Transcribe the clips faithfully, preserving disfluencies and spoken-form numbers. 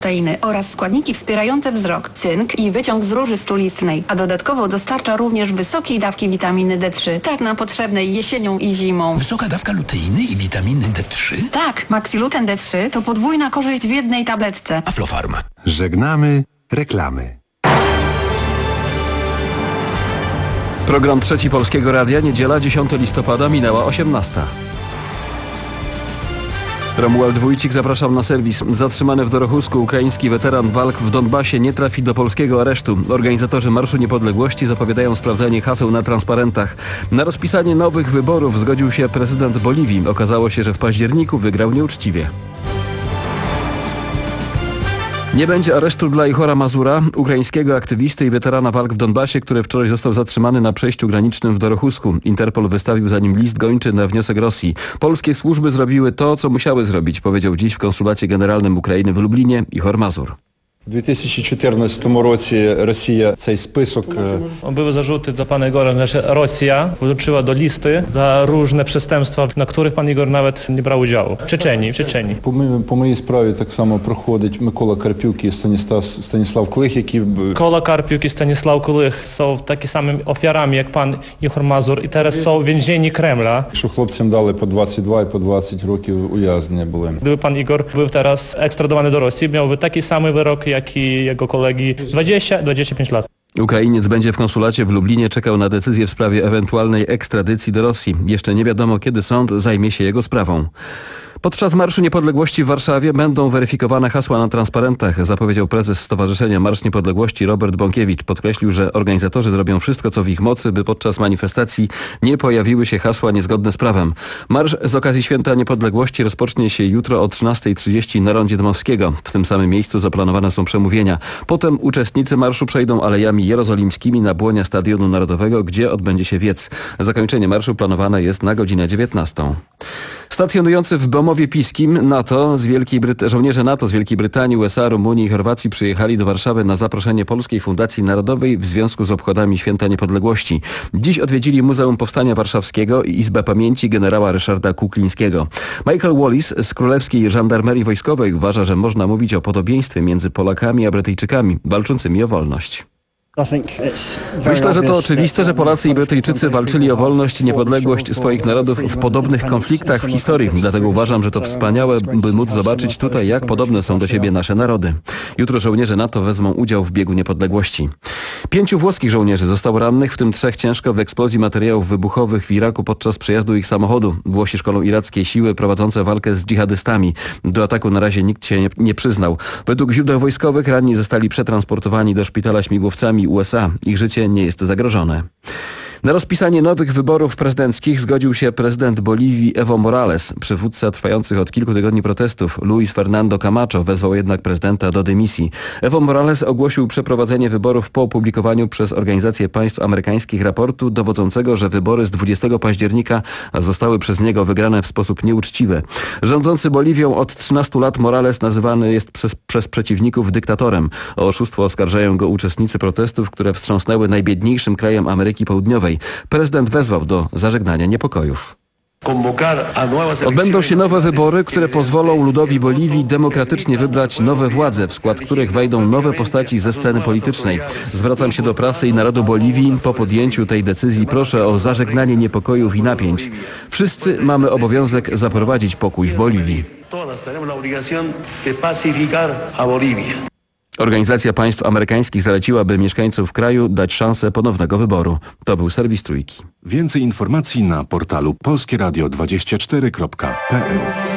proteiny oraz składniki wspierające wzrok, cynk i wyciąg z róży stulistnej, a dodatkowo dostarcza również wysokiej dawki witaminy D trzy, tak nam potrzebnej jesienią i zimą. Wysoka dawka luteiny i witaminy D trzy? Tak, Maxiluten D trzy to podwójna korzyść w jednej tabletce. Aflofarm. Żegnamy reklamy. Program Trzeci Polskiego Radia, niedziela dziesiątego listopada, minęła osiemnasta. Romuald Wójcik, zapraszam na serwis. Zatrzymany w Dorochusku ukraiński weteran walk w Donbasie nie trafi do polskiego aresztu. Organizatorzy Marszu Niepodległości zapowiadają sprawdzenie haseł na transparentach. Na rozpisanie nowych wyborów zgodził się prezydent Boliwii. Okazało się, że w październiku wygrał nieuczciwie. Nie będzie aresztu dla Ihora Mazura, ukraińskiego aktywisty i weterana walk w Donbasie, który wczoraj został zatrzymany na przejściu granicznym w Dorochusku. Interpol wystawił za nim list gończy na wniosek Rosji. Polskie służby zrobiły to, co musiały zrobić, powiedział dziś w Konsulacie Generalnym Ukrainy w Lublinie Ihor Mazur. У дві тисячі чотирнадцятому році Росія цей список... Były zarzuty do pana Igora, że Rosja włączyła do listy za różne przestępstwa, na których pan Igor nawet nie brał udziału. W Czeczenii, w Czeczenii. По, по моїй справі так само проходить Микола Карпюк і Станіслав, Станіслав Клих, які... Kola Karpiuk i Stanisław Klich są takimi samymi ofiarami jak pan Ihor Mazur i teraz są w więzieniu Kremla. Що хлопцям дали по двадцять два і по двадцять років ув'язнення були. Gdyby pan Igor był teraz ekstradowany do Rosji, miałby taki sam wyrok jak i jego kolegi, dwadzieścia do dwudziestu pięciu lat. Ukrainiec będzie w konsulacie w Lublinie czekał na decyzję w sprawie ewentualnej ekstradycji do Rosji. Jeszcze nie wiadomo, kiedy sąd zajmie się jego sprawą. Podczas Marszu Niepodległości w Warszawie będą weryfikowane hasła na transparentach, zapowiedział prezes Stowarzyszenia Marsz Niepodległości Robert Bąkiewicz. Podkreślił, że organizatorzy zrobią wszystko, co w ich mocy, by podczas manifestacji nie pojawiły się hasła niezgodne z prawem. Marsz z okazji Święta Niepodległości rozpocznie się jutro o trzynastej trzydzieści na Rondzie Dmowskiego. W tym samym miejscu zaplanowane są przemówienia. Potem uczestnicy marszu przejdą alejami jerozolimskimi na błonia Stadionu Narodowego, gdzie odbędzie się wiec. Zakończenie marszu planowane jest na godzinę dziewiętnastą. Stacjonujący w Bemowie Piskim NATO z Wielkiej Bryt- żołnierze NATO z Wielkiej Brytanii, U S A, Rumunii i Chorwacji przyjechali do Warszawy na zaproszenie Polskiej Fundacji Narodowej w związku z obchodami Święta Niepodległości. Dziś odwiedzili Muzeum Powstania Warszawskiego i Izbę Pamięci generała Ryszarda Kuklińskiego. Michael Wallis z Królewskiej Żandarmerii Wojskowej uważa, że można mówić o podobieństwie między Polakami a Brytyjczykami walczącymi o wolność. Myślę, że to oczywiste, że Polacy i Brytyjczycy walczyli o wolność i niepodległość swoich narodów w podobnych konfliktach w historii. Dlatego uważam, że to wspaniałe, by móc zobaczyć tutaj, jak podobne są do siebie nasze narody. Jutro żołnierze NATO wezmą udział w biegu niepodległości. Pięciu włoskich żołnierzy zostało rannych, w tym trzech ciężko w eksplozji materiałów wybuchowych w Iraku podczas przejazdu ich samochodu. Włosi szkolą irackie siły prowadzące walkę z dżihadystami. Do ataku na razie nikt się nie, nie przyznał. Według źródeł wojskowych ranni zostali przetransportowani do szpitala śmigłowcami U S A. Ich życie nie jest zagrożone. Na rozpisanie nowych wyborów prezydenckich zgodził się prezydent Boliwii Evo Morales. Przywódca trwających od kilku tygodni protestów Luis Fernando Camacho wezwał jednak prezydenta do dymisji. Evo Morales ogłosił przeprowadzenie wyborów po opublikowaniu przez Organizację Państw Amerykańskich raportu dowodzącego, że wybory z dwudziestego października zostały przez niego wygrane w sposób nieuczciwy. Rządzący Boliwią od trzynastu lat Morales nazywany jest przez, przez przeciwników dyktatorem. O oszustwo oskarżają go uczestnicy protestów, które wstrząsnęły najbiedniejszym krajem Ameryki Południowej. Prezydent wezwał do zażegnania niepokojów. Odbędą się nowe wybory, które pozwolą ludowi Boliwii demokratycznie wybrać nowe władze, w skład których wejdą nowe postaci ze sceny politycznej. Zwracam się do prasy i narodu Boliwii. Po podjęciu tej decyzji proszę o zażegnanie niepokojów i napięć. Wszyscy mamy obowiązek zaprowadzić pokój w Boliwii. Organizacja Państw Amerykańskich zaleciła, by mieszkańców kraju dać szansę ponownego wyboru. To był serwis Trójki. Więcej informacji na portalu polskie radio dwadzieścia cztery kropka p l.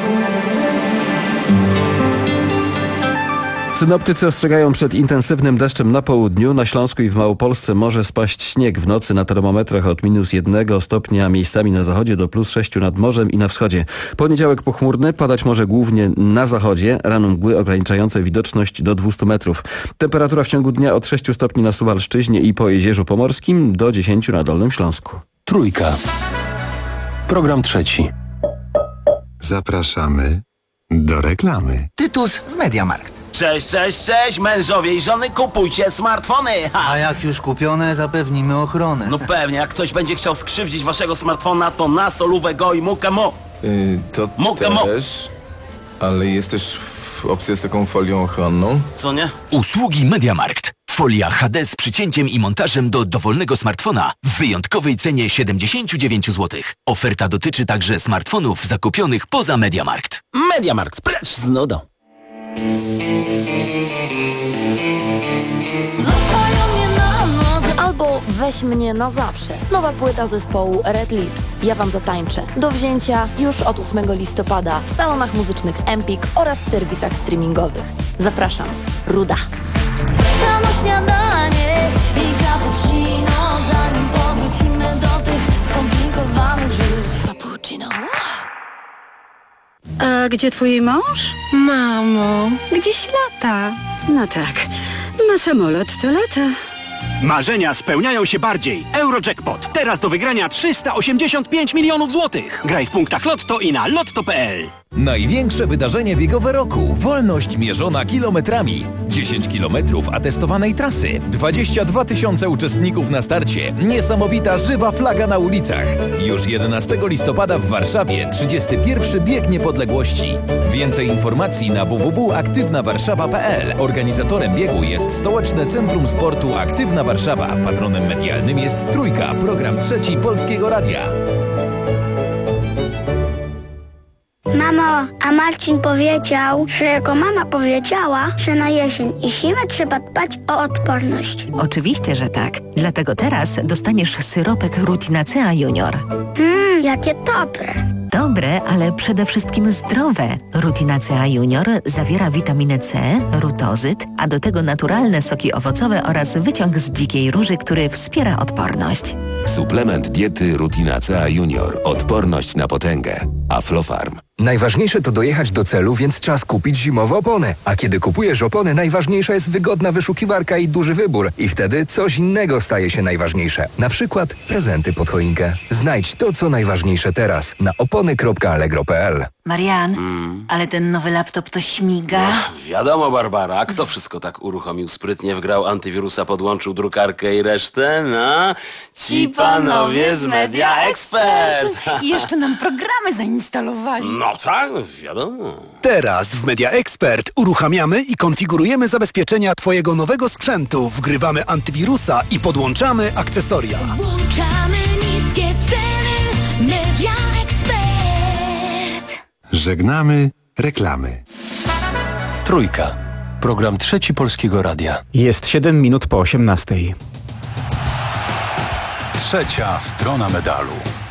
Synoptycy ostrzegają przed intensywnym deszczem na południu. Na Śląsku i w Małopolsce może spaść śnieg w nocy na termometrach od minus jednego stopnia, miejscami na zachodzie do plus sześciu nad morzem i na wschodzie. Poniedziałek pochmurny, padać może głównie na zachodzie, rano mgły ograniczające widoczność do dwustu metrów. Temperatura w ciągu dnia od sześciu stopni na Suwalszczyźnie i po Jezierzu Pomorskim do dziesięciu na Dolnym Śląsku. Trójka. Program trzeci. Zapraszamy do reklamy. Tytus w MediaMarkt. Cześć, cześć, cześć, mężowie i żony, kupujcie smartfony! Ha. A jak już kupione, zapewnimy ochronę. No pewnie, jak ktoś będzie chciał skrzywdzić waszego smartfona, to na solówę go i mukę mo. Yy, to Mukę mo. też... Ale jest też opcja z taką folią ochronną? Co nie? Usługi MediaMarkt. Folia H D z przycięciem i montażem do dowolnego smartfona w wyjątkowej cenie siedemdziesiąt dziewięć złotych. Oferta dotyczy także smartfonów zakupionych poza MediaMarkt. MediaMarkt, precz z nudą. Albo weź mnie na zawsze. Nowa płyta zespołu Red Lips. Ja wam zatańczę. Do wzięcia już od ósmego listopada w salonach muzycznych Empik oraz serwisach streamingowych. Zapraszam. Ruda. Rano śniadanie i cappuccino, zanim powrócimy do tych skomplikowanych żyć. Cappuccino. A gdzie twój mąż? Mamo, gdzieś lata. No tak, na samolot to lata. Marzenia spełniają się bardziej. Eurojackpot. Teraz do wygrania trzysta osiemdziesiąt pięć milionów złotych. Graj w punktach Lotto i na lotto kropka p l. Największe wydarzenie biegowe roku. Wolność mierzona kilometrami. dziesięć kilometrów atestowanej trasy. dwadzieścia dwa tysiące uczestników na starcie. Niesamowita żywa flaga na ulicach. Już jedenastego listopada w Warszawie trzydziesty pierwszy Bieg Niepodległości. Więcej informacji na w w w kropka aktywna warszawa kropka p l. Organizatorem biegu jest Stołeczne Centrum Sportu Aktywna Warszawa. Patronem medialnym jest Trójka, program trzeci Polskiego Radia. Mamo, a Marcin powiedział, że jego mama powiedziała, że na jesień i zimę trzeba dbać o odporność. Oczywiście, że tak. Dlatego teraz dostaniesz syropek Rutinacea Junior. Mmm, jakie dobre. Dobre, ale przede wszystkim zdrowe. Rutinacea Junior zawiera witaminę C, rutozyt, a do tego naturalne soki owocowe oraz wyciąg z dzikiej róży, który wspiera odporność. Suplement diety Rutinacea Junior. Odporność na potęgę. Aflofarm. Najważniejsze to dojechać do celu, więc czas kupić zimowe opony. A kiedy kupujesz opony, najważniejsza jest wygodna wyszukiwarka i duży wybór. I wtedy coś innego staje się najważniejsze. Na przykład prezenty pod choinkę. Znajdź to, co najważniejsze teraz na opony kropka allegro kropka p l. Marian, mm. ale ten nowy laptop to śmiga. No, wiadomo, Barbara. Kto wszystko tak uruchomił sprytnie, wgrał antywirusa, podłączył drukarkę i resztę? No, ci panowie z Media Expert. I jeszcze nam programy zainstalowali. No tak, wiadomo. Teraz w Media Expert uruchamiamy i konfigurujemy zabezpieczenia twojego nowego sprzętu, wgrywamy antywirusa i podłączamy akcesoria. Włączamy niskie ceny. Media Expert. Żegnamy reklamy. Trójka. Program trzeci Polskiego Radia. Jest siedem minut po osiemnastej. Trzecia strona medalu.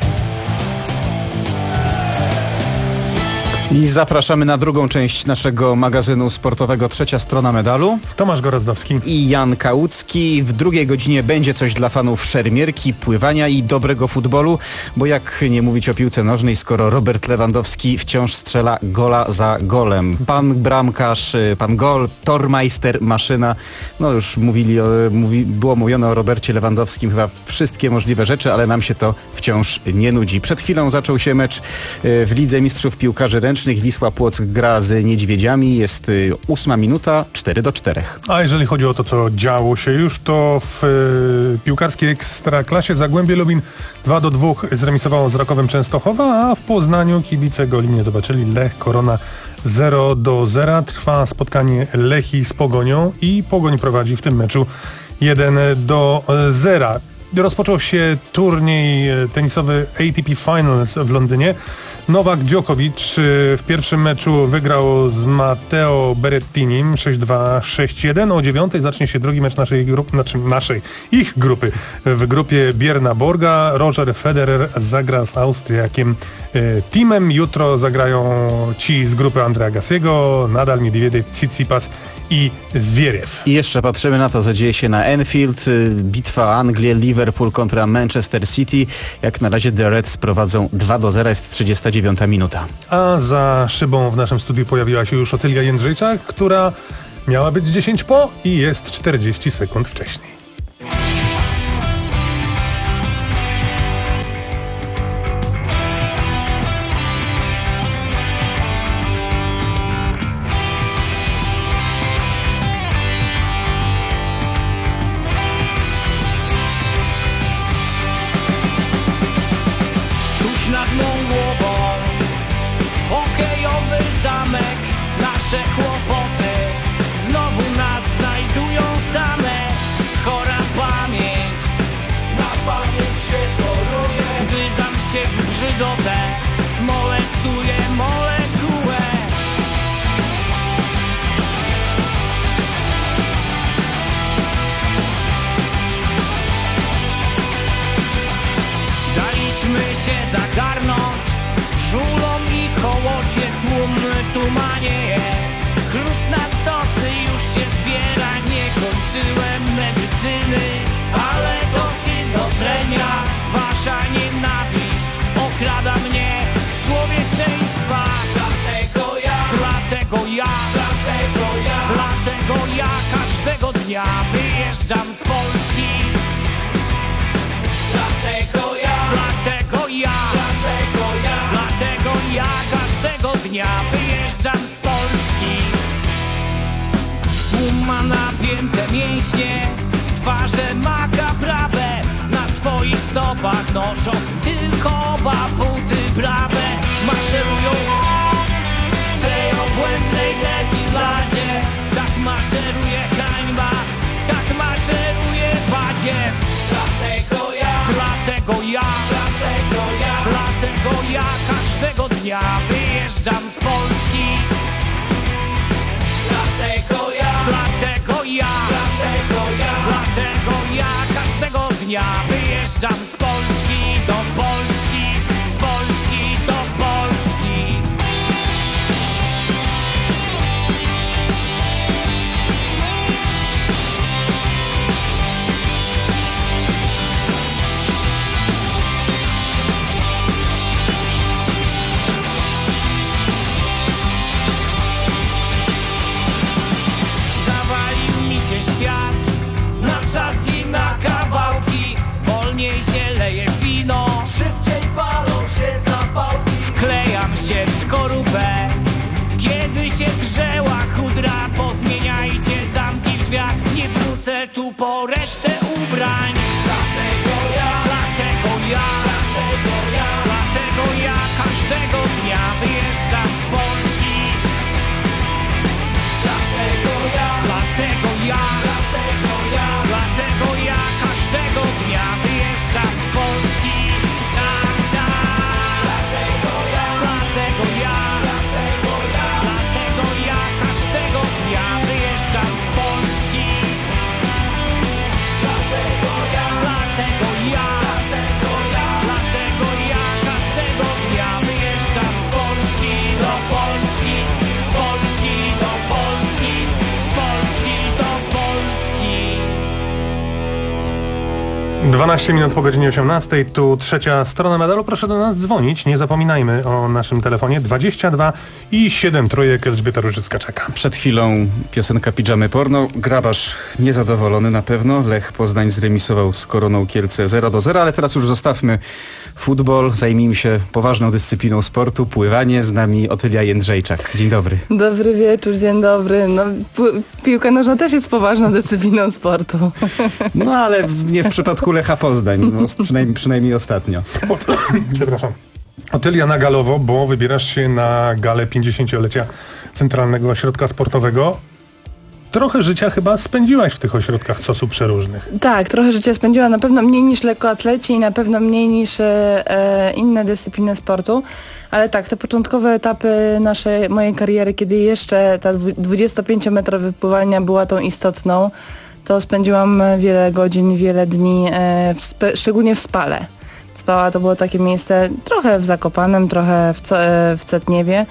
I zapraszamy na drugą część naszego magazynu sportowego Trzecia Strona Medalu. Tomasz Gorozdowski i Jan Kałucki. W drugiej godzinie będzie coś dla fanów szermierki, pływania i dobrego futbolu, bo jak nie mówić o piłce nożnej, skoro Robert Lewandowski wciąż strzela gola za golem. Pan bramkarz, pan gol, tormeister, maszyna. No już mówili, o, mówi, było mówione o Robercie Lewandowskim chyba wszystkie możliwe rzeczy, ale nam się to wciąż nie nudzi. Przed chwilą zaczął się mecz w Lidze Mistrzów Piłkarzy Ręcznych. Wisła Płock gra z Niedźwiedziami. Jest ósma minuta, cztery do czterech. A jeżeli chodzi o to, co działo się już, to w y, piłkarskiej Ekstraklasie Zagłębie Lubin dwa do dwóch zremisowało z Rakowem Częstochowa, a w Poznaniu kibice goli nie zobaczyli. Lech Korona zero do zera. Trwa spotkanie Lechii z Pogonią i Pogoń prowadzi w tym meczu jeden do zera. Rozpoczął się turniej tenisowy A T P Finals w Londynie. Nowak Djokovic w pierwszym meczu wygrał z Matteo Berrettinim sześć dwa, sześć jeden. O dziewiątej zacznie się drugi mecz naszej grupy, znaczy naszej, ich grupy. W grupie Bierna Borga Roger Federer zagra z Austriakiem Timem. Jutro zagrają ci z grupy Andrea Gassiego, Nadal, Medvedev, Tsitsipas i Zwieriew. I jeszcze patrzymy na to, co dzieje się na Anfield. Bitwa Anglii, Liverpool kontra Manchester City. Jak na razie The Reds prowadzą dwa do zera, jest trzydziesta dziewiąta minuta. A za szybą w naszym studiu pojawiła się już Otylia Jędrzejczak, która miała być dziesięć po i jest czterdzieści sekund wcześniej. Tuż nad mą głową hokejowy zamek. tumanieje. Chlust na stosy już się zbiera. Nie kończyłem medycyny, ale to schizofrenia. Wasza nienawiść okrada mnie z człowieczeństwa. Dlatego ja, dlatego ja, dlatego ja, dlatego ja każdego dnia wyjeżdżam z Polski. Dlatego ja, dlatego ja, dlatego ja, dlatego ja każdego dnia wyjeżdżam z Polski. Tłum ma napięte mięśnie, twarze makabrawe, na swoich stopach noszą tylko oba buty prawe. Maszerują w swej obłędnej defiladzie, tak maszeruje hańba, tak maszeruje badziew. Dlatego ja, dlatego ja, dlatego ja, dlatego ja każdego dnia wyjeżdżam z Polski. Dlatego ja, dlatego ja, dlatego ja, dlatego ja każdego dnia wyjeżdżam z Polski do Polski, z Polski do Polski. Zawalił mi się świat na trzaski, na kawałki. Wolniej się leje wino, szybciej palą się zapałki. Wklejam się w skorupę, kiedy się drzeła chudra. Pozmieniajcie zamki w drzwiach, nie wrócę tu po resztę ubrań. Dlatego ja, dlatego ja, dlatego ja, dlatego ja każdego dnia wyjeżdżam z Polski. Dlatego ja, dlatego ja, dlatego ja, dlatego ja każdego dnia wyjeżdżam z Polski. Tak, tak. Dlatego ja, dlatego ja, dlatego ja, dlatego ja każdego dnia wyjeżdżam z Polski. Dlatego ja, dlatego ja, dlatego ja, dlatego ja każdego dnia wyjeżdżam z Polski do Polski, z Polski do Polski, z Polski do Polski. dwanaście minut po godzinie osiemnastej, tu trzecia strona medalu. Proszę do nas dzwonić, nie zapominajmy o naszym telefonie dwadzieścia dwa i siedem trójek. Elżbieta Różycka czeka. Przed chwilą piosenka Pidżamy Porno. Grabarz niezadowolony na pewno. Lech Poznań zremisował z Koroną Kielce zero do zera, ale teraz już zostawmy futbol, zajmijmy się poważną dyscypliną sportu, pływanie. Z nami Otylia Jędrzejczak. Dzień dobry. Dobry wieczór, dzień dobry. No, piłka nożna też jest poważną dyscypliną sportu. No ale nie w przypadku Lecha Poznań, no, przynajmniej, przynajmniej ostatnio. O, przepraszam. Otylia na galowo, bo wybierasz się na galę pięćdziesięciolecia Centralnego Ośrodka Sportowego. Trochę życia chyba spędziłaś w tych ośrodkach C O S-u przeróżnych. Tak, trochę życia spędziła, na pewno mniej niż lekkoatleci i na pewno mniej niż e, inne dyscypliny sportu. Ale tak, te początkowe etapy naszej, mojej kariery, kiedy jeszcze ta dwudziestopięciometrowa pływalnia była tą istotną, to spędziłam wiele godzin, wiele dni, e, w spe, szczególnie w Spale. Spała to było takie miejsce trochę w Zakopanem, trochę w, w Cetniewie.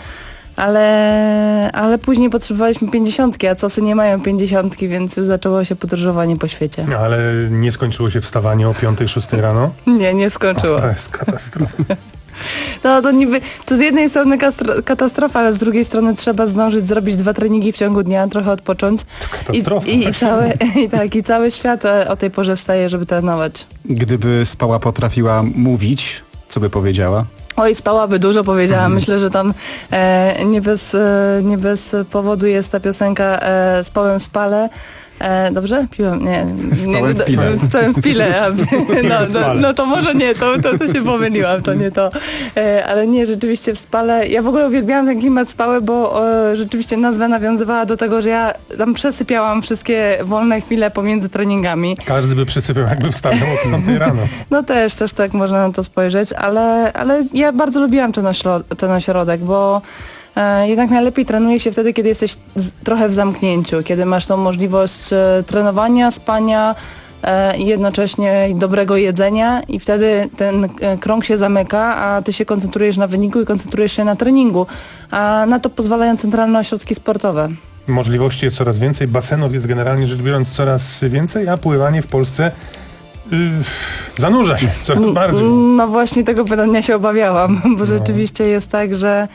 Ale, ale później potrzebowaliśmy pięćdziesiątki, a C O S-y nie mają pięćdziesiątki, więc już zaczęło się podróżowanie po świecie. No, ale nie skończyło się wstawanie o piątej, szóstej rano? Nie, nie skończyło. O, to jest katastrofa. No to niby, to z jednej strony katastrofa, ale z drugiej strony trzeba zdążyć zrobić dwa treningi w ciągu dnia, trochę odpocząć. To katastrofa. I, i, i, cały, i, tak, i cały świat o tej porze wstaje, żeby trenować. Gdyby Spała potrafiła mówić, co by powiedziała? Oj, spałaby, dużo powiedziała. Myślę, że tam e, nie, bez, e, nie bez powodu jest ta piosenka e, Spałem w Spale. E, dobrze? Piłem? Nie. Spałem w pile. Spałem w pile. No, no, no to może nie, to, to, to się pomyliłam, to nie to. E, ale nie, rzeczywiście w Spale. Ja w ogóle uwielbiałam ten klimat Spały, bo e, rzeczywiście nazwa nawiązywała do tego, że ja tam przesypiałam wszystkie wolne chwile pomiędzy treningami. Każdy by przesypiał, jakby wstawiał o piątej rano. No też, też tak można na to spojrzeć, ale, ale ja bardzo lubiłam ten, ośro- ten ośrodek, bo e, jednak najlepiej trenuje się wtedy, kiedy jesteś z, trochę w zamknięciu, kiedy masz tą możliwość e, trenowania, spania, e, i jednocześnie dobrego jedzenia i wtedy ten e, krąg się zamyka, a ty się koncentrujesz na wyniku i koncentrujesz się na treningu, a na to pozwalają centralne ośrodki sportowe. Możliwości jest coraz więcej, basenów jest generalnie rzecz biorąc coraz więcej, a pływanie w Polsce yy, zanurza się coraz bardziej. No właśnie tego pytania się obawiałam, bo no. rzeczywiście jest tak, że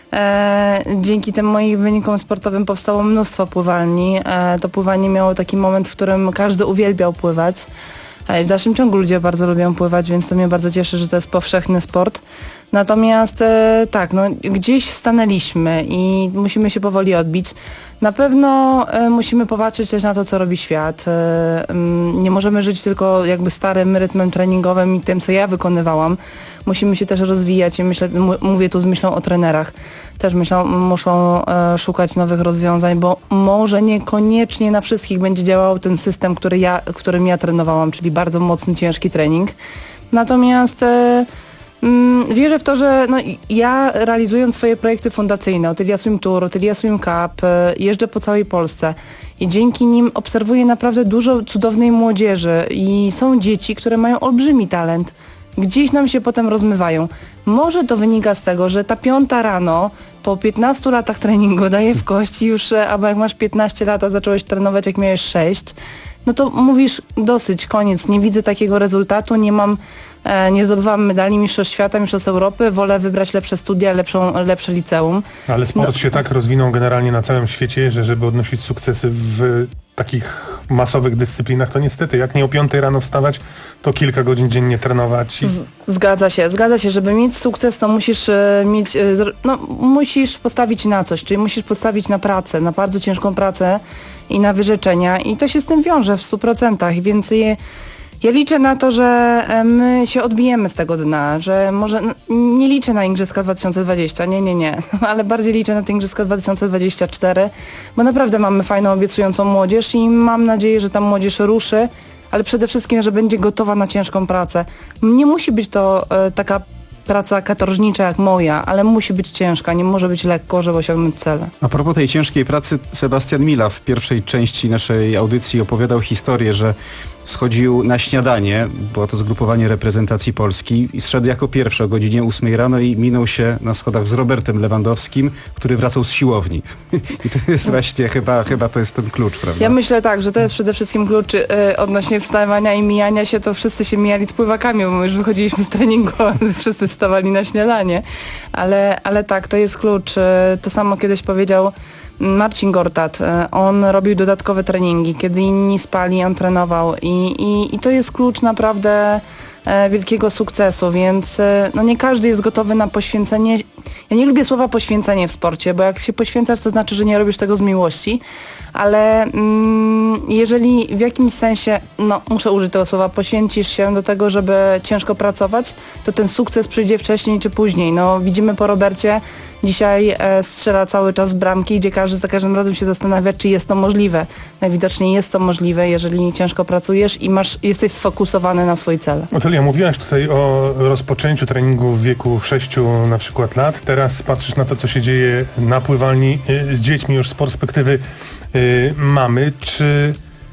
E, dzięki tym moim wynikom sportowym powstało mnóstwo pływalni. E, to pływanie miało taki moment, w którym każdy uwielbiał pływać. E, w dalszym ciągu ludzie bardzo lubią pływać, więc to mnie bardzo cieszy, że to jest powszechny sport. Natomiast e, tak, no, gdzieś stanęliśmy i musimy się powoli odbić. Na pewno e, musimy popatrzeć też na to, co robi świat. E, m, nie możemy żyć tylko jakby starym rytmem treningowym i tym, co ja wykonywałam. Musimy się też rozwijać i myślę, m- mówię tu z myślą o trenerach. Też myślą, muszą e, szukać nowych rozwiązań, bo może niekoniecznie na wszystkich będzie działał ten system, który ja, którym ja trenowałam, czyli bardzo mocny, ciężki trening. Natomiast e, wierzę w to, że no, ja realizując swoje projekty fundacyjne, Otylia Swim Tour, Otylia Swim Cup, jeżdżę po całej Polsce i dzięki nim obserwuję naprawdę dużo cudownej młodzieży i są dzieci, które mają olbrzymi talent. Gdzieś nam się potem rozmywają. Może to wynika z tego, że ta piąta rano po piętnastu latach treningu daje w kości już, albo jak masz piętnaście lat, a zacząłeś trenować jak miałeś sześć, no to mówisz dosyć, koniec, nie widzę takiego rezultatu, nie mam nie zdobywam medali Mistrzostw Świata, Mistrzostw Europy, wolę wybrać lepsze studia, lepszą, lepsze liceum. Ale sport no. się tak rozwinął generalnie na całym świecie, że żeby odnosić sukcesy w takich masowych dyscyplinach, to niestety, jak nie o piątej rano wstawać, to kilka godzin dziennie trenować. I... Z, zgadza się, zgadza się, żeby mieć sukces, to musisz e, mieć, e, no musisz postawić na coś, czyli musisz postawić na pracę, na bardzo ciężką pracę i na wyrzeczenia i to się z tym wiąże w stu procentach, więc je, ja liczę na to, że my się odbijemy z tego dna, że może, nie liczę na Igrzyska dwa tysiące dwadzieścia, nie, nie, nie, ale bardziej liczę na te Igrzyska dwa tysiące dwadzieścia cztery, bo naprawdę mamy fajną, obiecującą młodzież i mam nadzieję, że ta młodzież ruszy, ale przede wszystkim, że będzie gotowa na ciężką pracę. Nie musi być to e, taka praca katorżnicza jak moja, ale musi być ciężka, nie może być lekko, żeby osiągnąć cele. A propos tej ciężkiej pracy, Sebastian Mila w pierwszej części naszej audycji opowiadał historię, że schodził na śniadanie, było to zgrupowanie reprezentacji Polski i zszedł jako pierwszy o godzinie ósmej rano i minął się na schodach z Robertem Lewandowskim, który wracał z siłowni. I to jest właśnie, chyba, chyba to jest ten klucz, prawda? Ja myślę tak, że to jest przede wszystkim klucz yy, odnośnie wstawania i mijania się, to wszyscy się mijali z pływakami, bo my już wychodziliśmy z treningu, wszyscy wstawali na śniadanie. Ale, ale tak, to jest klucz. Yy, to samo kiedyś powiedział Marcin Gortat. On robił dodatkowe treningi, kiedy inni spali, on trenował i, i, i to jest klucz naprawdę e, wielkiego sukcesu, więc e, no nie każdy jest gotowy na poświęcenie. Ja nie lubię słowa poświęcenie w sporcie, bo jak się poświęcasz, to znaczy, że nie robisz tego z miłości, ale mm, jeżeli w jakimś sensie, no muszę użyć tego słowa, poświęcisz się do tego, żeby ciężko pracować, to ten sukces przyjdzie wcześniej czy później. No widzimy po Robercie, dzisiaj e, strzela cały czas bramki, gdzie każdy za każdym razem się zastanawia, czy jest to możliwe. Najwidoczniej jest to możliwe, jeżeli ciężko pracujesz i masz, jesteś sfokusowany na swój cel. Otylia, mówiłaś tutaj o rozpoczęciu treningu w wieku sześciu na przykład lat. Teraz patrzysz na to, co się dzieje na pływalni z dziećmi już z perspektywy y, mamy. Czy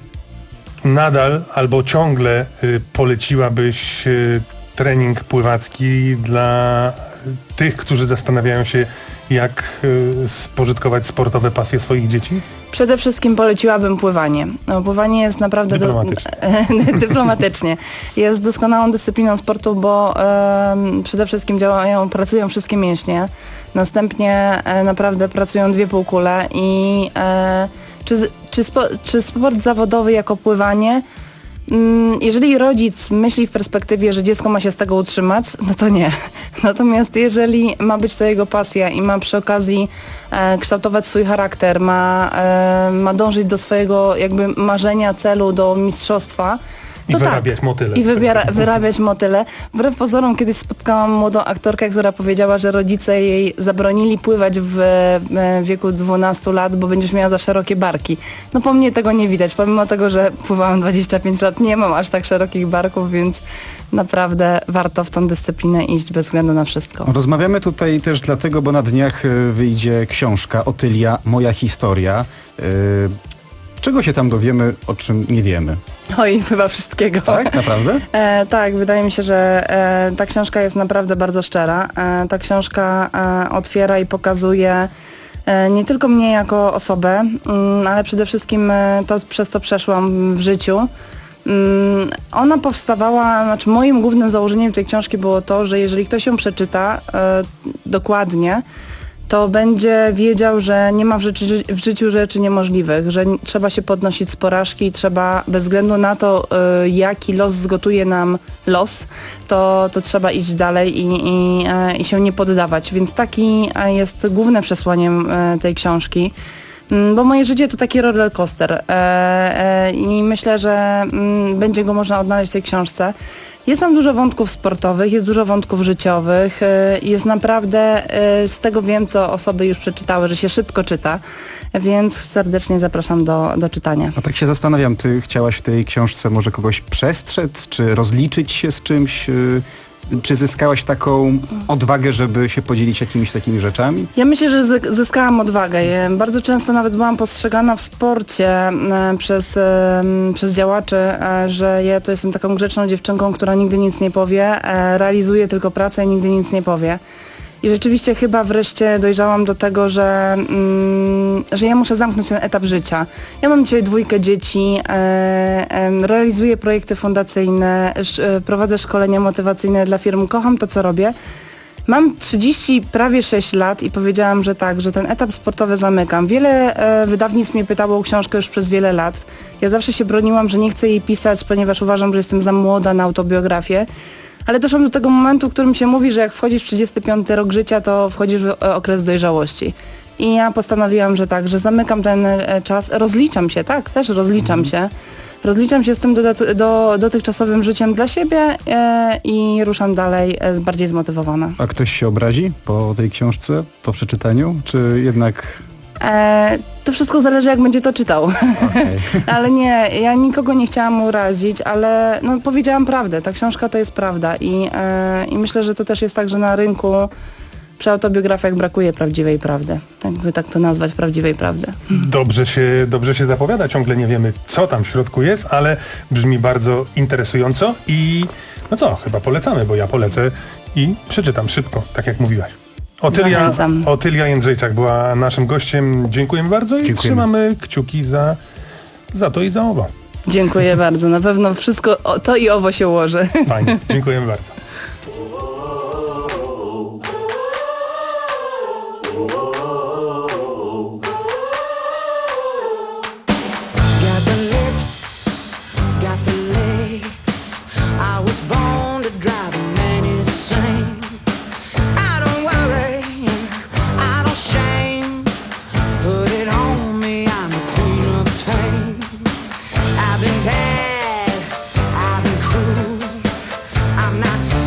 nadal albo ciągle y, poleciłabyś y, trening pływacki dla tych, którzy zastanawiają się, jak y, spożytkować sportowe pasje swoich dzieci? Przede wszystkim poleciłabym pływanie. No, pływanie jest naprawdę dyplomatycznie. Do, dyplomatycznie. Jest doskonałą dyscypliną sportu, bo e, przede wszystkim działają, pracują wszystkie mięśnie. Następnie e, naprawdę pracują dwie półkule i e, czy, czy, spo, czy sport zawodowy jako pływanie, jeżeli rodzic myśli w perspektywie, że dziecko ma się z tego utrzymać, no to nie. Natomiast jeżeli ma być to jego pasja i ma przy okazji e, kształtować swój charakter, ma, e, ma dążyć do swojego jakby marzenia, celu, do mistrzostwa, I to wyrabiać tak. motyle. I wybiera, wyrabiać motyle. Wbrew pozorom kiedyś spotkałam młodą aktorkę, która powiedziała, że rodzice jej zabronili pływać w wieku dwunastu lat, bo będziesz miała za szerokie barki. No po mnie tego nie widać. Pomimo tego, że pływałam dwadzieścia pięć lat, nie mam aż tak szerokich barków, więc naprawdę warto w tą dyscyplinę iść bez względu na wszystko. Rozmawiamy tutaj też dlatego, bo na dniach wyjdzie książka Otylia, moja historia. Czego się tam dowiemy, o czym nie wiemy? Oj, chyba wszystkiego. Tak, naprawdę? E, tak, wydaje mi się, że e, ta książka jest naprawdę bardzo szczera. E, ta książka e, otwiera i pokazuje e, nie tylko mnie jako osobę, mm, ale przede wszystkim e, to, przez co przeszłam w życiu. Mm, ona powstawała, znaczy moim głównym założeniem tej książki było to, że jeżeli ktoś ją przeczyta e, dokładnie, to będzie wiedział, że nie ma w życiu, w życiu rzeczy niemożliwych, że trzeba się podnosić z porażki i trzeba bez względu na to, y, jaki los zgotuje nam los, to, to trzeba iść dalej i, i, y, i się nie poddawać. Więc taki jest główne przesłaniem y, tej książki. Bo moje życie to taki roller coaster e, e, i myślę, że m, będzie go można odnaleźć w tej książce. Jest tam dużo wątków sportowych, jest dużo wątków życiowych, e, jest naprawdę, e, z tego wiem, co osoby już przeczytały, że się szybko czyta, więc serdecznie zapraszam do, do czytania. A tak się zastanawiam, ty chciałaś w tej książce może kogoś przestrzec, czy rozliczyć się z czymś? Czy zyskałaś taką odwagę, żeby się podzielić jakimiś takimi rzeczami? Ja myślę, że zyskałam odwagę. Bardzo często nawet byłam postrzegana w sporcie przez, przez działaczy, że ja to jestem taką grzeczną dziewczynką, która nigdy nic nie powie, realizuje tylko pracę i nigdy nic nie powie. I rzeczywiście chyba wreszcie dojrzałam do tego, że, mm, że ja muszę zamknąć ten etap życia. Ja mam dzisiaj dwójkę dzieci, e, e, realizuję projekty fundacyjne, sz, prowadzę szkolenia motywacyjne dla firm, kocham to, co robię. Mam trzydzieści, prawie sześć lat i powiedziałam, że tak, że ten etap sportowy zamykam. Wiele e, wydawnictw mnie pytało o książkę już przez wiele lat. Ja zawsze się broniłam, że nie chcę jej pisać, ponieważ uważam, że jestem za młoda na autobiografię. Ale doszłam do tego momentu, w którym się mówi, że jak wchodzisz w trzydziesty piąty rok życia, to wchodzisz w okres dojrzałości. I ja postanowiłam, że tak, że zamykam ten czas, rozliczam się, tak, też rozliczam mm. się. Rozliczam się z tym do, do, dotychczasowym życiem dla siebie e, i ruszam dalej e, bardziej zmotywowana. A ktoś się obrazi po tej książce, po przeczytaniu, czy jednak... E, to wszystko zależy, jak będzie to czytał. Okay. Ale nie, ja nikogo nie chciałam urazić, ale no, powiedziałam prawdę. Ta książka to jest prawda i, e, i myślę, że to też jest tak, że na rynku przy autobiografiach brakuje prawdziwej prawdy. Jakby tak to nazwać, prawdziwej prawdy. Dobrze się, dobrze się zapowiada. Ciągle nie wiemy, co tam w środku jest, ale brzmi bardzo interesująco i no co, chyba polecamy, bo ja polecę i przeczytam szybko, tak jak mówiłaś. Otylia, Otylia Jędrzejczak była naszym gościem. Dziękujemy bardzo i Dziękujemy. Trzymamy kciuki za, za to i za owo. Dziękuję bardzo. Na pewno wszystko o, to i owo się ułoży. Fajnie. Dziękujemy bardzo. I'm not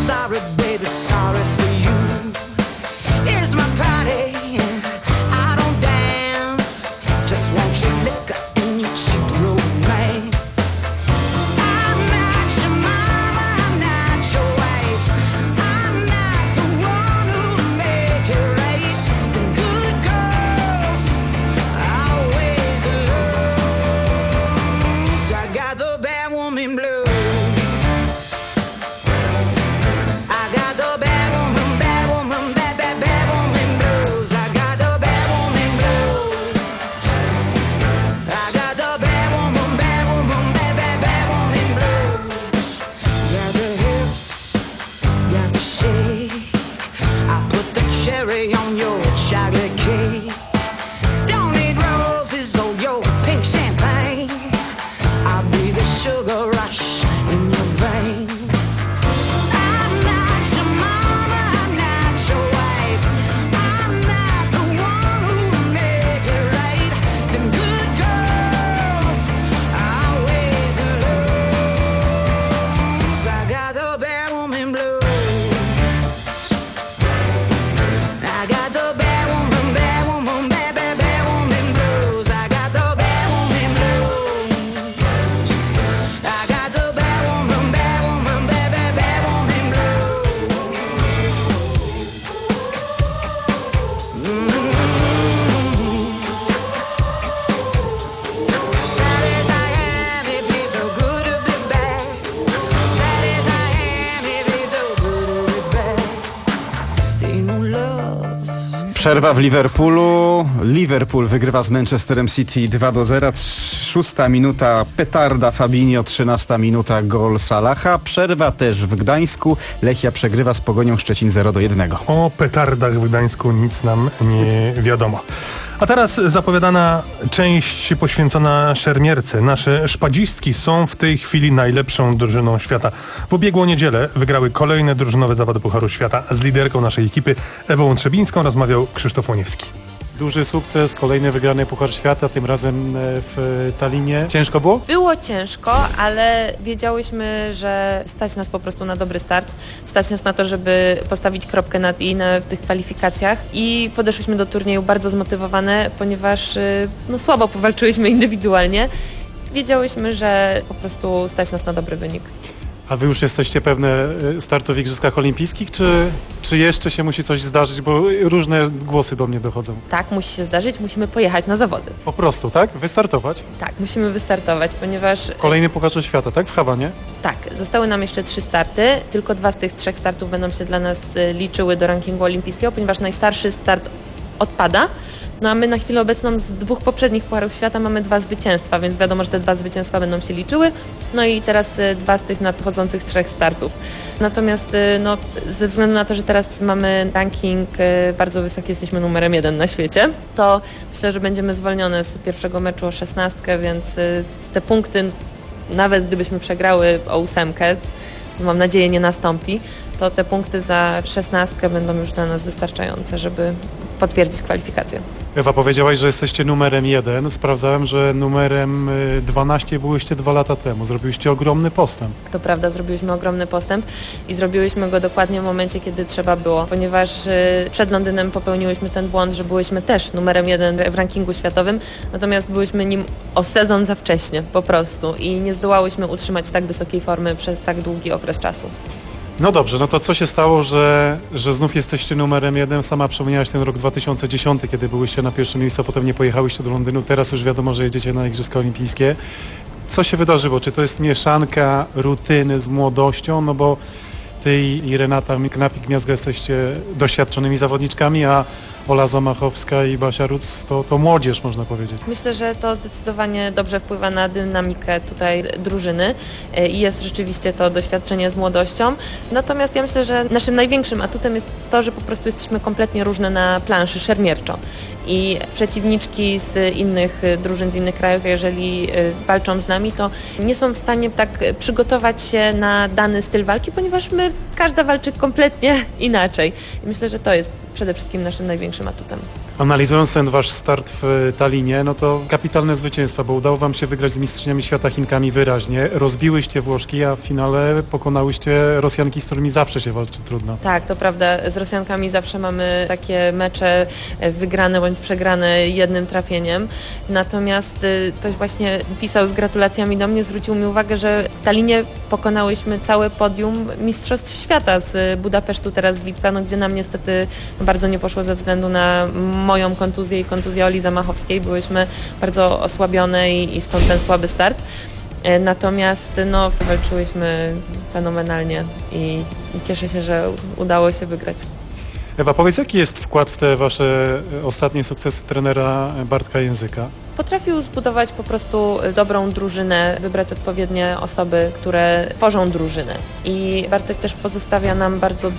Przerwa w Liverpoolu. Liverpool wygrywa z Manchesterem City dwa do zera. Szósta minuta petarda Fabinho, trzynasta minuta gol Salaha. Przerwa też w Gdańsku. Lechia przegrywa z Pogonią Szczecin zero do jednego. O petardach w Gdańsku nic nam nie wiadomo. A teraz zapowiadana część poświęcona szermierce. Nasze szpadzistki są w tej chwili najlepszą drużyną świata. W ubiegłą niedzielę wygrały kolejne drużynowe zawody Pucharu Świata. Z liderką naszej ekipy, Ewą Trzebińską, rozmawiał Krzysztof Łoniewski. Duży sukces, kolejny wygrany Puchar Świata, tym razem w Tallinie. Ciężko było? Było ciężko, ale wiedziałyśmy, że stać nas po prostu na dobry start. Stać nas na to, żeby postawić kropkę nad i na, w tych kwalifikacjach i podeszłyśmy do turnieju bardzo zmotywowane, ponieważ no, słabo powalczyłyśmy indywidualnie. Wiedziałyśmy, że po prostu stać nas na dobry wynik. A wy już jesteście pewne startu w Igrzyskach Olimpijskich, czy, czy jeszcze się musi coś zdarzyć, bo różne głosy do mnie dochodzą? Tak, musi się zdarzyć, musimy pojechać na zawody. Po prostu, tak? Wystartować? Tak, musimy wystartować, ponieważ... Kolejny Pucharze Świata, tak? W Hawanie? Tak, zostały nam jeszcze trzy starty, tylko dwa z tych trzech startów będą się dla nas liczyły do rankingu olimpijskiego, ponieważ najstarszy start odpada. No a my na chwilę obecną z dwóch poprzednich Pucharów Świata mamy dwa zwycięstwa, więc wiadomo, że te dwa zwycięstwa będą się liczyły. No i teraz dwa z tych nadchodzących trzech startów. Natomiast no, ze względu na to, że teraz mamy ranking bardzo wysoki, jesteśmy numerem jeden na świecie, to myślę, że będziemy zwolnione z pierwszego meczu o szesnastkę, więc te punkty, nawet gdybyśmy przegrały o ósemkę, to mam nadzieję nie nastąpi, to te punkty za szesnastkę będą już dla nas wystarczające, żeby potwierdzić kwalifikację. Ewa, powiedziałaś, że jesteście numerem jeden. Sprawdzałem, że numerem dwanaście byłyście dwa lata temu. Zrobiłyście ogromny postęp. To prawda, zrobiłyśmy ogromny postęp i zrobiłyśmy go dokładnie w momencie, kiedy trzeba było, ponieważ przed Londynem popełniłyśmy ten błąd, że byłyśmy też numerem jeden w rankingu światowym, natomiast byłyśmy nim o sezon za wcześnie po prostu i nie zdołałyśmy utrzymać tak wysokiej formy przez tak długi okres czasu. No dobrze, no to co się stało, że, że znów jesteście numerem jeden? Sama przypomniałaś ten rok dwa tysiące dziesiąty, kiedy byłyście na pierwszym miejscu, a potem nie pojechałyście do Londynu. Teraz już wiadomo, że jedziecie na Igrzyska Olimpijskie. Co się wydarzyło? Czy to jest mieszanka rutyny z młodością? No bo ty i Renata Knapik-Miazga jesteście doświadczonymi zawodniczkami, a Ola Zamachowska i Basia Ruc to, to młodzież, można powiedzieć. Myślę, że to zdecydowanie dobrze wpływa na dynamikę tutaj drużyny i jest rzeczywiście to doświadczenie z młodością. Natomiast ja myślę, że naszym największym atutem jest to, że po prostu jesteśmy kompletnie różne na planszy szermierczo. I przeciwniczki z innych drużyn, z innych krajów, jeżeli walczą z nami, to nie są w stanie tak przygotować się na dany styl walki, ponieważ my, każda walczy kompletnie inaczej. I myślę, że to jest przede wszystkim naszym największym atutem. Analizując ten wasz start w Tallinie, no to kapitalne zwycięstwa, bo udało wam się wygrać z mistrzyniami świata Chinkami wyraźnie. Rozbiłyście Włoszki, a w finale pokonałyście Rosjanki, z którymi zawsze się walczy trudno. Tak, to prawda. Z Rosjankami zawsze mamy takie mecze wygrane bądź przegrane jednym trafieniem. Natomiast ktoś właśnie pisał z gratulacjami do mnie, zwrócił mi uwagę, że w Tallinie pokonałyśmy całe podium Mistrzostw Świata z Budapesztu teraz z lipca, no, gdzie nam niestety bardzo nie poszło ze względu na moją kontuzję i kontuzję Oli Zamachowskiej. Byłyśmy bardzo osłabione i, i stąd ten słaby start. Natomiast no, walczyłyśmy fenomenalnie i, i cieszę się, że udało się wygrać. Ewa, powiedz, jaki jest wkład w te wasze ostatnie sukcesy trenera Bartka Języka? Potrafił zbudować po prostu dobrą drużynę, wybrać odpowiednie osoby, które tworzą drużynę. I Bartek też pozostawia nam bardzo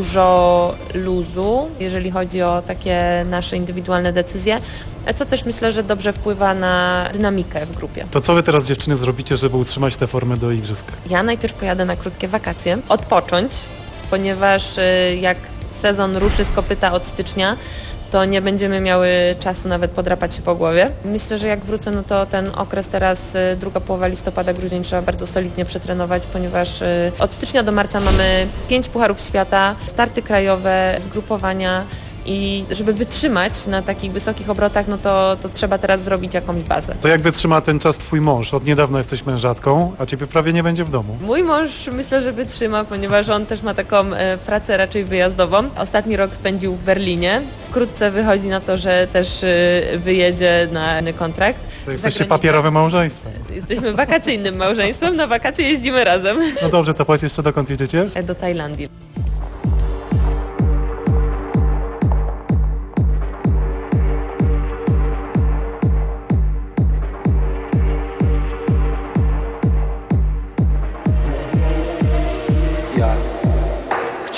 dużo luzu, jeżeli chodzi o takie nasze indywidualne decyzje, co też myślę, że dobrze wpływa na dynamikę w grupie. To co wy teraz, dziewczyny, zrobicie, żeby utrzymać tę formę do igrzysk? Ja najpierw pojadę na krótkie wakacje, odpocząć, ponieważ jak sezon ruszy z kopyta od stycznia, to nie będziemy miały czasu nawet podrapać się po głowie. Myślę, że jak wrócę, no to ten okres teraz, druga połowa listopada, grudzień trzeba bardzo solidnie przetrenować, ponieważ od stycznia do marca mamy pięć pucharów świata, starty krajowe, zgrupowania i żeby wytrzymać na takich wysokich obrotach, no to, to trzeba teraz zrobić jakąś bazę. To jak wytrzyma ten czas twój mąż? Od niedawna jesteś mężatką, a ciebie prawie nie będzie w domu. Mój mąż myślę, że wytrzyma, ponieważ on też ma taką e, pracę raczej wyjazdową. Ostatni rok spędził w Berlinie. Wkrótce wychodzi na to, że też e, wyjedzie na kontrakt. To jesteście papierowym małżeństwem. Jesteśmy wakacyjnym małżeństwem, na wakacje jeździmy razem. No dobrze, to powiedz jeszcze, dokąd jedziecie? Do Tajlandii.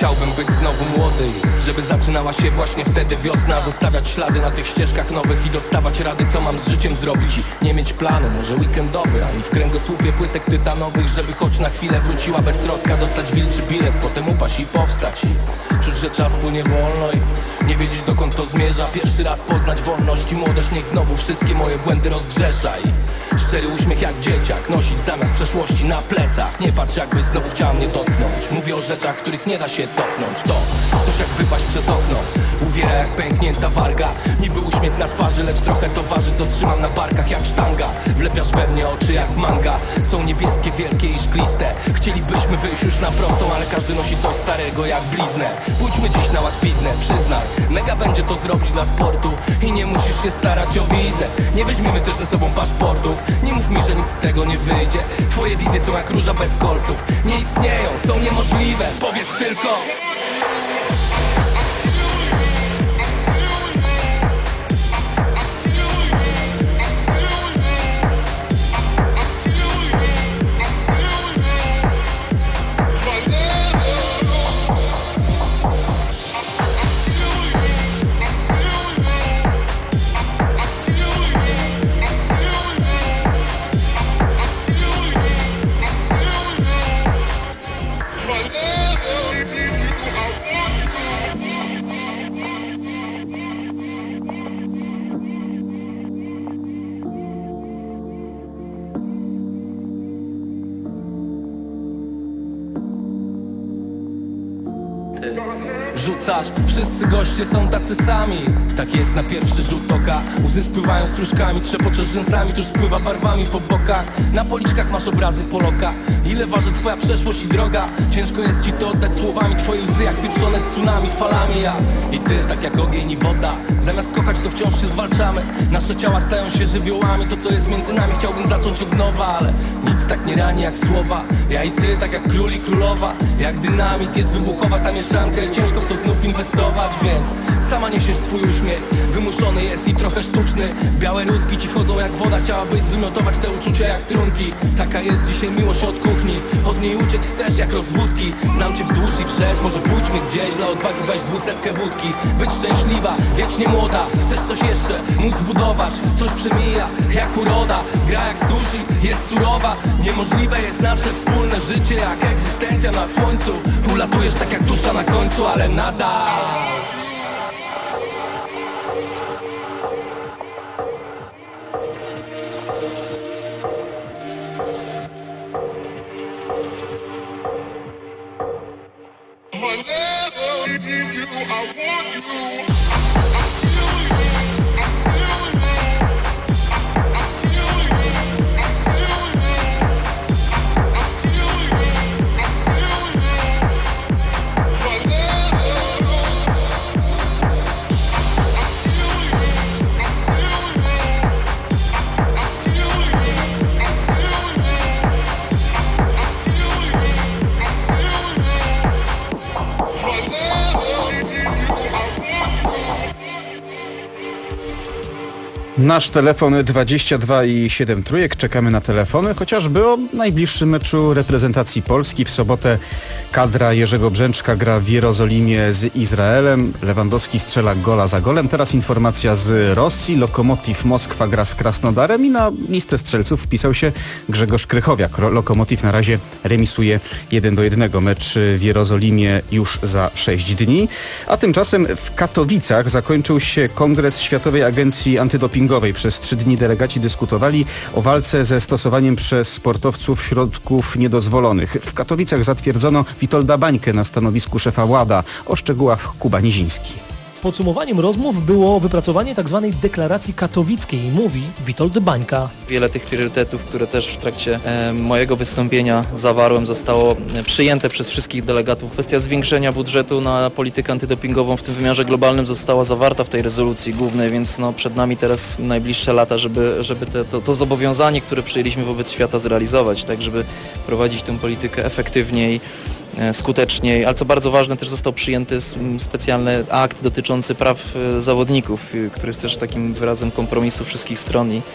Chciałbym być znowu młody, żeby zaczynała się właśnie wtedy wiosna. Zostawiać ślady na tych ścieżkach nowych i dostawać rady, co mam z życiem zrobić. I nie mieć planu, może weekendowy, ani w kręgosłupie płytek tytanowych, żeby choć na chwilę wróciła beztroska. Dostać wilczy bilet, potem upaść i powstać. I czuć, że czas płynie wolno i nie wiedzieć, dokąd to zmierza. Pierwszy raz poznać wolność i młodość, niech znowu wszystkie moje błędy rozgrzesza. I szczery uśmiech jak dzieciak nosić zamiast przeszłości na plecach. Nie patrz, jakbyś znowu chciała mnie dotknąć. Mówię o rzeczach, których nie da się cofnąć. To coś jak wypaść przez okno, uwiera jak pęknięta warga. Niby uśmiech na twarzy, lecz trochę to waży, co trzymam na barkach jak sztanga. Wlepiasz we mnie oczy jak manga, są niebieskie, wielkie i szkliste. Chcielibyśmy wyjść już na prostą, ale każdy nosi coś starego jak bliznę. Pójdźmy dziś na łatwiznę, przyznaj, mega będzie to zrobić dla sportu. I nie musisz się starać o wizę, nie weźmiemy też ze sobą paszportów. Nie mów mi, że nic z tego nie wyjdzie, twoje wizje są jak róża bez kolców. Nie istnieją, są niemożliwe, powiedz tylko. Rzucasz, wszyscy goście są tacy sami. Tak jest na pierwszy rzut oka. Łzy spływają stróżkami, trzepoczesz rzęsami, tuż spływa barwami po bokach. Na policzkach masz obrazy Poloka. Ile waży twoja przeszłość i droga? Ciężko jest ci to oddać słowami. Twoje łzy jak pieprzone tsunami, falami. Ja i ty, tak jak ogień i woda. Zamiast kochać, to wciąż się zwalczamy. Nasze ciała stają się żywiołami. To, co jest między nami, chciałbym zacząć od nowa, ale nic tak nie rani jak słowa. Ja i ty, tak jak król i królowa. Jak dynamit jest wybuchowa ta mieszanka i ciężko w to znów inwestować, więc sama niesiesz swój uśmiech. Wymuszony jest i trochę sztuczny. Białe rózgi ci wchodzą jak woda. Chciałabyś zwymiotować te uczucia jak trunki. Taka jest dzisiaj miłość od kuchni. Od niej uciec chcesz jak rozwódki. Znam cię wzdłuż i wszerz, może pójdźmy gdzieś. Dla odwagi weź dwusetkę wódki. Być szczęśliwa, wiecznie młoda. Chcesz coś jeszcze, móc zbudować. Coś przemija, jak uroda. Gra jak sushi, jest surowa. Niemożliwe jest nasze wspólne życie, jak egzystencja na słońcu. Ulatujesz tak jak dusza na końcu, ale nadal Nasz telefon dwadzieścia dwa i siedem trójek. Czekamy na telefony, chociażby o najbliższym meczu reprezentacji Polski. W sobotę kadra Jerzego Brzęczka gra w Jerozolimie z Izraelem. Lewandowski strzela gola za golem. Teraz informacja z Rosji. Lokomotiv Moskwa gra z Krasnodarem i na listę strzelców wpisał się Grzegorz Krychowiak. Lokomotiv na razie remisuje jeden do jednego. Mecz w Jerozolimie już za sześć dni. A tymczasem w Katowicach zakończył się kongres Światowej Agencji Antydopingowej. Przez trzy dni delegaci dyskutowali o walce ze stosowaniem przez sportowców środków niedozwolonych. W Katowicach zatwierdzono Witolda Bańkę na stanowisku szefa WADA. O szczegółach Kuba Niziński. Podsumowaniem rozmów było wypracowanie tzw. deklaracji katowickiej, mówi Witold Bańka. Wiele tych priorytetów, które też w trakcie e, mojego wystąpienia zawarłem, zostało przyjęte przez wszystkich delegatów. Kwestia zwiększenia budżetu na politykę antydopingową w tym wymiarze globalnym została zawarta w tej rezolucji głównej, więc no, przed nami teraz najbliższe lata, żeby, żeby te, to, to zobowiązanie, które przyjęliśmy wobec świata, zrealizować, tak żeby prowadzić tę politykę efektywniej, skuteczniej, ale co bardzo ważne, też został przyjęty specjalny akt dotyczący praw zawodników, który jest też takim wyrazem kompromisu wszystkich stron i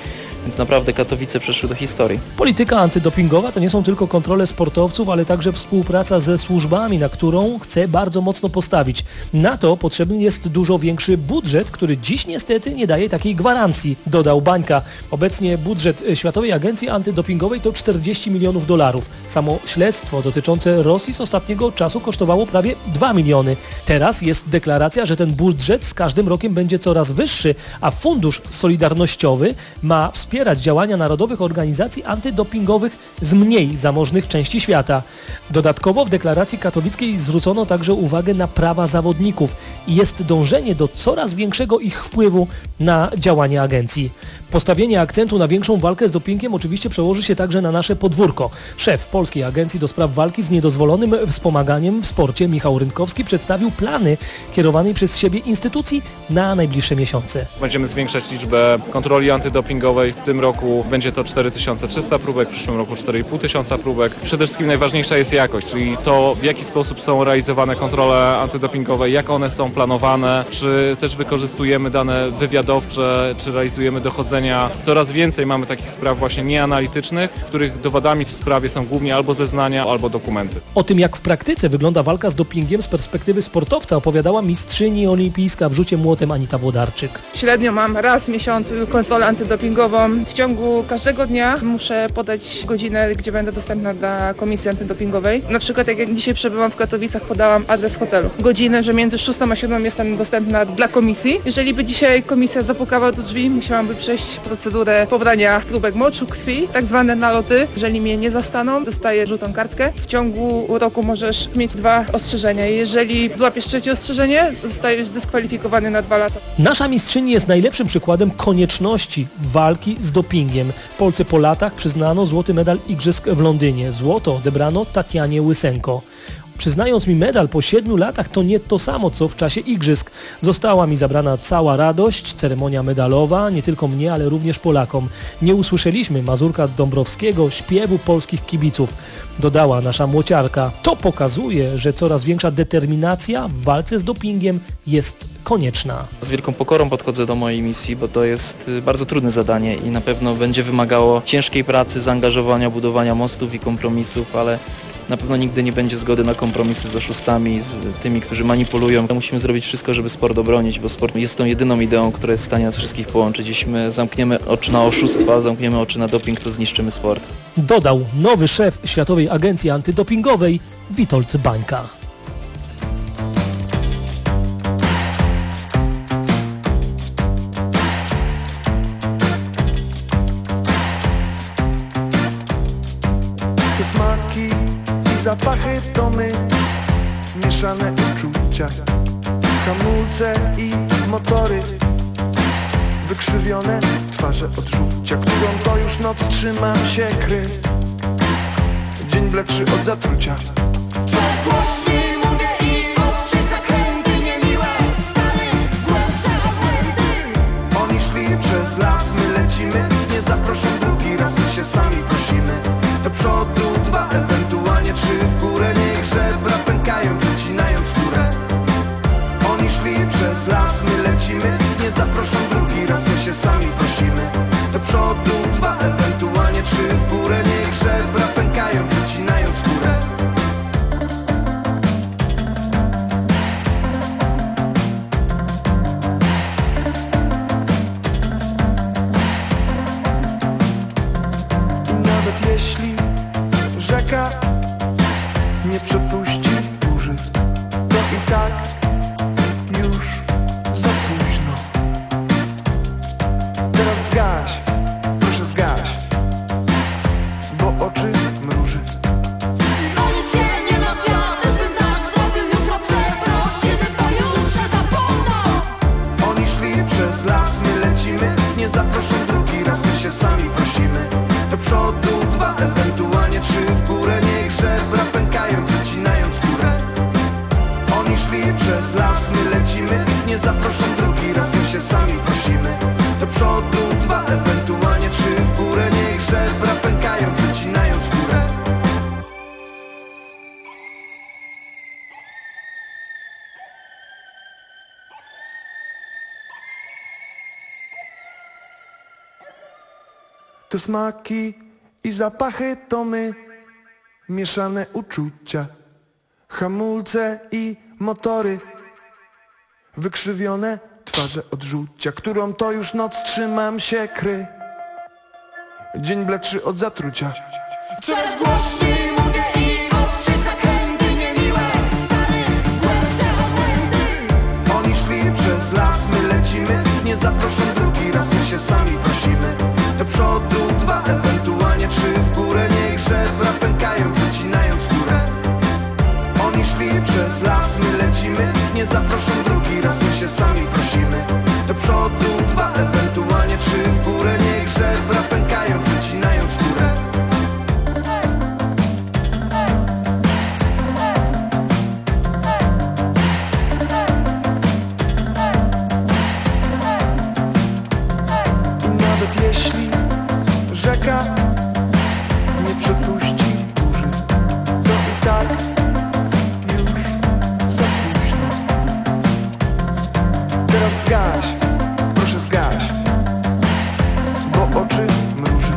Więc naprawdę Katowice przeszły do historii. Polityka antydopingowa to nie są tylko kontrole sportowców, ale także współpraca ze służbami, na którą chce bardzo mocno postawić. Na to potrzebny jest dużo większy budżet, który dziś niestety nie daje takiej gwarancji, dodał Bańka. Obecnie budżet Światowej Agencji Antydopingowej to czterdzieści milionów dolarów. Samo śledztwo dotyczące Rosji z ostatniego czasu kosztowało prawie dwa miliony. Teraz jest deklaracja, że ten budżet z każdym rokiem będzie coraz wyższy, a Fundusz Solidarnościowy ma wspierać działania narodowych organizacji antydopingowych z mniej zamożnych części świata. Dodatkowo w deklaracji katowickiej zwrócono także uwagę na prawa zawodników i jest dążenie do coraz większego ich wpływu na działanie agencji. Postawienie akcentu na większą walkę z dopingiem oczywiście przełoży się także na nasze podwórko. Szef Polskiej Agencji do Spraw Walki z Niedozwolonym Wspomaganiem w Sporcie Michał Rynkowski przedstawił plany kierowanej przez siebie instytucji na najbliższe miesiące. Będziemy zwiększać liczbę kontroli antydopingowej. W tym roku będzie to cztery tysiące trzysta próbek, w przyszłym roku cztery i pół tysiąca próbek. Przede wszystkim najważniejsza jest jakość, czyli to, w jaki sposób są realizowane kontrole antydopingowe, jak one są planowane, czy też wykorzystujemy dane wywiadowcze, czy realizujemy dochodzenia. Coraz więcej mamy takich spraw właśnie nieanalitycznych, w których dowodami w sprawie są głównie albo zeznania, albo dokumenty. O tym, jak w praktyce wygląda walka z dopingiem z perspektywy sportowca, opowiadała mistrzyni olimpijska w rzucie młotem Anita Włodarczyk. Średnio mam raz w miesiącu kontrolę antydopingową. W ciągu każdego dnia muszę podać godzinę, gdzie będę dostępna dla komisji antydopingowej. Na przykład jak dzisiaj przebywam w Katowicach, podałam adres hotelu. Godzinę, że między szóstą a siódmą jestem dostępna dla komisji. Jeżeli by dzisiaj komisja zapukała do drzwi, musiałam by przejść procedurę pobrania próbek moczu, krwi, tak zwane naloty. Jeżeli mnie nie zastaną, dostaję żółtą kartkę. W ciągu roku możesz mieć dwa ostrzeżenia. Jeżeli złapiesz trzecie ostrzeżenie, zostajesz zdyskwalifikowany na dwa lata. Nasza mistrzyni jest najlepszym przykładem konieczności walki z dopingiem. Polce po latach przyznano złoty medal igrzysk w Londynie. Złoto odebrano Tatianie Łysenko. Przyznając mi medal po siedmiu latach, to nie to samo, co w czasie igrzysk. Została mi zabrana cała radość, ceremonia medalowa, nie tylko mnie, ale również Polakom. Nie usłyszeliśmy Mazurka Dąbrowskiego, śpiewu polskich kibiców, dodała nasza młociarka. To pokazuje, że coraz większa determinacja w walce z dopingiem jest konieczna. Z wielką pokorą podchodzę do mojej misji, bo to jest bardzo trudne zadanie i na pewno będzie wymagało ciężkiej pracy, zaangażowania, budowania mostów i kompromisów, ale na pewno nigdy nie będzie zgody na kompromisy z oszustami, z tymi, którzy manipulują. Musimy zrobić wszystko, żeby sport obronić, bo sport jest tą jedyną ideą, która jest w stanie nas wszystkich połączyć. Jeśli my zamkniemy oczy na oszustwa, zamkniemy oczy na doping, to zniszczymy sport. Dodał nowy szef Światowej Agencji Antydopingowej Witold Bańka. Te smaki i zapachy to my, mieszane uczucia, hamulce i motory, wykrzywione twarze odczucia, którą to już noc trzymam się kry. Dzień bledszy od zatrucia. Coraz głośniej mówię i ostrzyć zakręty niemiłe, stany głębsze odmęty. Oni szli przez las, my lecimy, nie zaproszą drugi raz, my się sami prosimy. Do przodu dwa, ewentualnie trzy w górę, niech żebra pękają, przecinając skórę. Oni szli przez las, my lecimy, nie zaproszą drugi raz, my się sami prosimy. Do przodu dwa, ewentualnie trzy w górę, niech żebra pękają, przecinając skórę. I nawet jeśli rzeka nie przepuści burzy, to i tak już za późno. Teraz zgaś, proszę zgaś, bo oczy mruży. I oni cię nie nawiadę, bym tak zrobił, jutro przeprosimy, to jutrze zapomną. Oni szli przez las, my lecimy, nie zaproszą drugi raz, my się sami prosimy. Do przodu dwa, ewentualnie trzy w górę, niech żebra pękają, przecinając skórę. Oni szli przez las, my lecimy, nie zaproszą drugi raz, my się sami prosimy. Do przodu dwa, ewentualnie trzy w górę, niech żebra pękają, przecinając skórę. Te smaki i zapachy to my, mieszane uczucia, hamulce i motory, wykrzywione twarze odrzucia, którą to już noc trzymam się kry. Dzień bledszy od zatrucia. Coraz głośniej mówię i ostrzec zakręty niemiłe stany, głębsze obłędy. Oni szli przez las, my lecimy, nie zaproszą drugi raz, my się sami prosimy. Do przodu dwa, ewentualnie trzy, w górę niech żebra pękają, zacinając górę. Oni szli przez las, my lecimy, nie zaproszą drugi raz, my się sami prosimy. Do przodu dwa, ewentualnie trzy, w górę niech żebra pękają, zacinając górę. I nawet jeśli rzeka nie przepuści burzy, to i tak już za późno. Teraz zgaś, proszę zgaś, bo oczy mruży.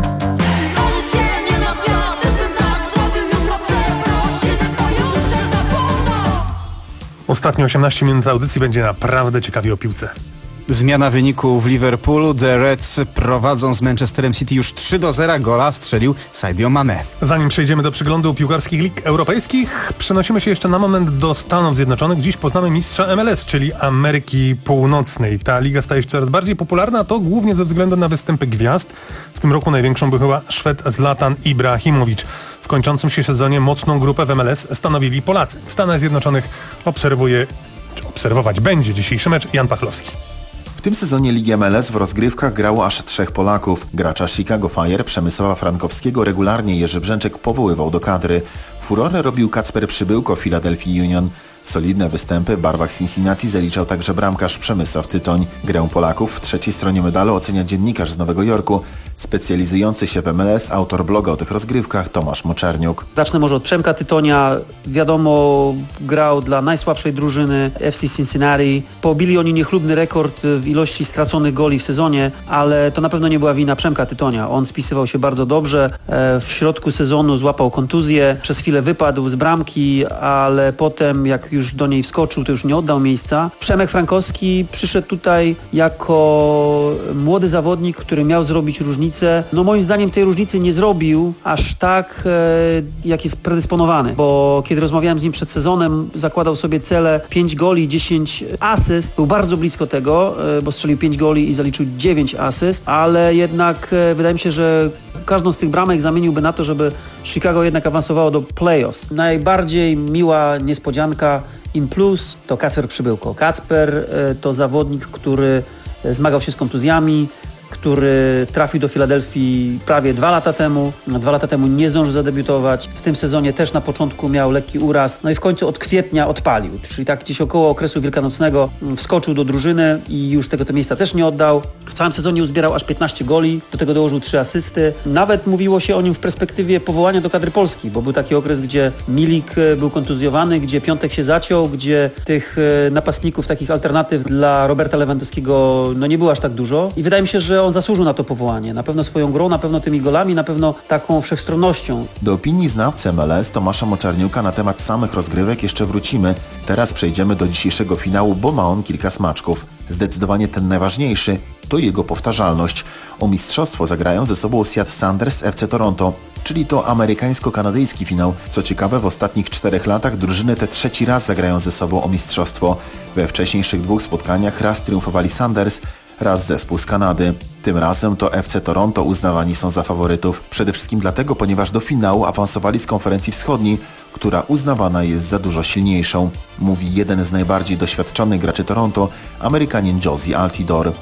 I o nic się nie mawia, też bym tak zrobił jutro, przeprosimy pojutrze na pewno. Ostatnie osiemnaście minut audycji będzie naprawdę ciekawie o piłce. Zmiana wyniku w Liverpoolu. The Reds prowadzą z Manchesterem City już trzy do zera. Gola strzelił Sadio Mané. Zanim przejdziemy do przeglądu piłkarskich lig europejskich, przenosimy się jeszcze na moment do Stanów Zjednoczonych. Dziś poznamy mistrza M L S, czyli Ameryki Północnej. Ta liga staje się coraz bardziej popularna, to głównie ze względu na występy gwiazd. W tym roku największą był chyba Szwed Zlatan Ibrahimowicz. W kończącym się sezonie mocną grupę w M L S stanowili Polacy. W Stanach Zjednoczonych obserwuje, czy obserwować będzie dzisiejszy mecz Jan Pachlowski. W tym sezonie Ligi M L S w rozgrywkach grało aż trzech Polaków. Gracza Chicago Fire Przemysława Frankowskiego regularnie Jerzy Brzęczek powoływał do kadry. Furorę robił Kacper Przybyłko Philadelphia Union. Solidne występy w barwach Cincinnati zaliczał także bramkarz Przemysław Tytoń. Grę Polaków w trzeciej stronie medalu ocenia dziennikarz z Nowego Jorku, specjalizujący się w M L S, autor bloga o tych rozgrywkach Tomasz Moczerniuk. Zacznę może od Przemka Tytonia. Wiadomo, grał dla najsłabszej drużyny F C Cincinnati. Pobili oni niechlubny rekord w ilości straconych goli w sezonie, ale to na pewno nie była wina Przemka Tytonia. On spisywał się bardzo dobrze. W środku sezonu złapał kontuzję, przez chwilę wypadł z bramki, ale potem jak już do niej wskoczył, to już nie oddał miejsca. Przemek Frankowski przyszedł tutaj jako młody zawodnik, który miał zrobić różnicę. No moim zdaniem tej różnicy nie zrobił aż tak, e, jak jest predysponowany, bo kiedy rozmawiałem z nim przed sezonem, zakładał sobie cele pięć goli, dziesięć asyst. Był bardzo blisko tego, e, bo strzelił pięć goli i zaliczył dziewięć asyst, ale jednak e, wydaje mi się, że każdą z tych bramek zamieniłby na to, żeby Chicago jednak awansowało do playoffs. Najbardziej miła niespodzianka in plus to Kacper Przybyłko. Kacper e, to zawodnik, który zmagał się z kontuzjami, który trafił do Filadelfii prawie dwa lata temu. Dwa lata temu nie zdążył zadebiutować. W tym sezonie też na początku miał lekki uraz. No i w końcu od kwietnia odpalił. Czyli tak gdzieś około okresu wielkanocnego wskoczył do drużyny i już tego to miejsca też nie oddał. W całym sezonie uzbierał aż piętnaście goli. Do tego dołożył trzy asysty. Nawet mówiło się o nim w perspektywie powołania do kadry Polski, bo był taki okres, gdzie Milik był kontuzjowany, gdzie Piątek się zaciął, gdzie tych napastników, takich alternatyw dla Roberta Lewandowskiego no nie było aż tak dużo. I wydaje mi się, że on zasłużył na to powołanie. Na pewno swoją grą, na pewno tymi golami, na pewno taką wszechstronnością. Do opinii znawcy M L S Tomasza Moczerniuka na temat samych rozgrywek jeszcze wrócimy. Teraz przejdziemy do dzisiejszego finału, bo ma on kilka smaczków. Zdecydowanie ten najważniejszy to jego powtarzalność. O mistrzostwo zagrają ze sobą Seattle Sounders F C Toronto, czyli to amerykańsko-kanadyjski finał. Co ciekawe, w ostatnich czterech latach drużyny te trzeci raz zagrają ze sobą o mistrzostwo. We wcześniejszych dwóch spotkaniach raz triumfowali Sounders, raz zespół z Kanady. Tym razem to F C Toronto uznawani są za faworytów. Przede wszystkim dlatego, ponieważ do finału awansowali z konferencji wschodniej, która uznawana jest za dużo silniejszą. Mówi jeden z najbardziej doświadczonych graczy Toronto, Amerykanin Josie Altidore.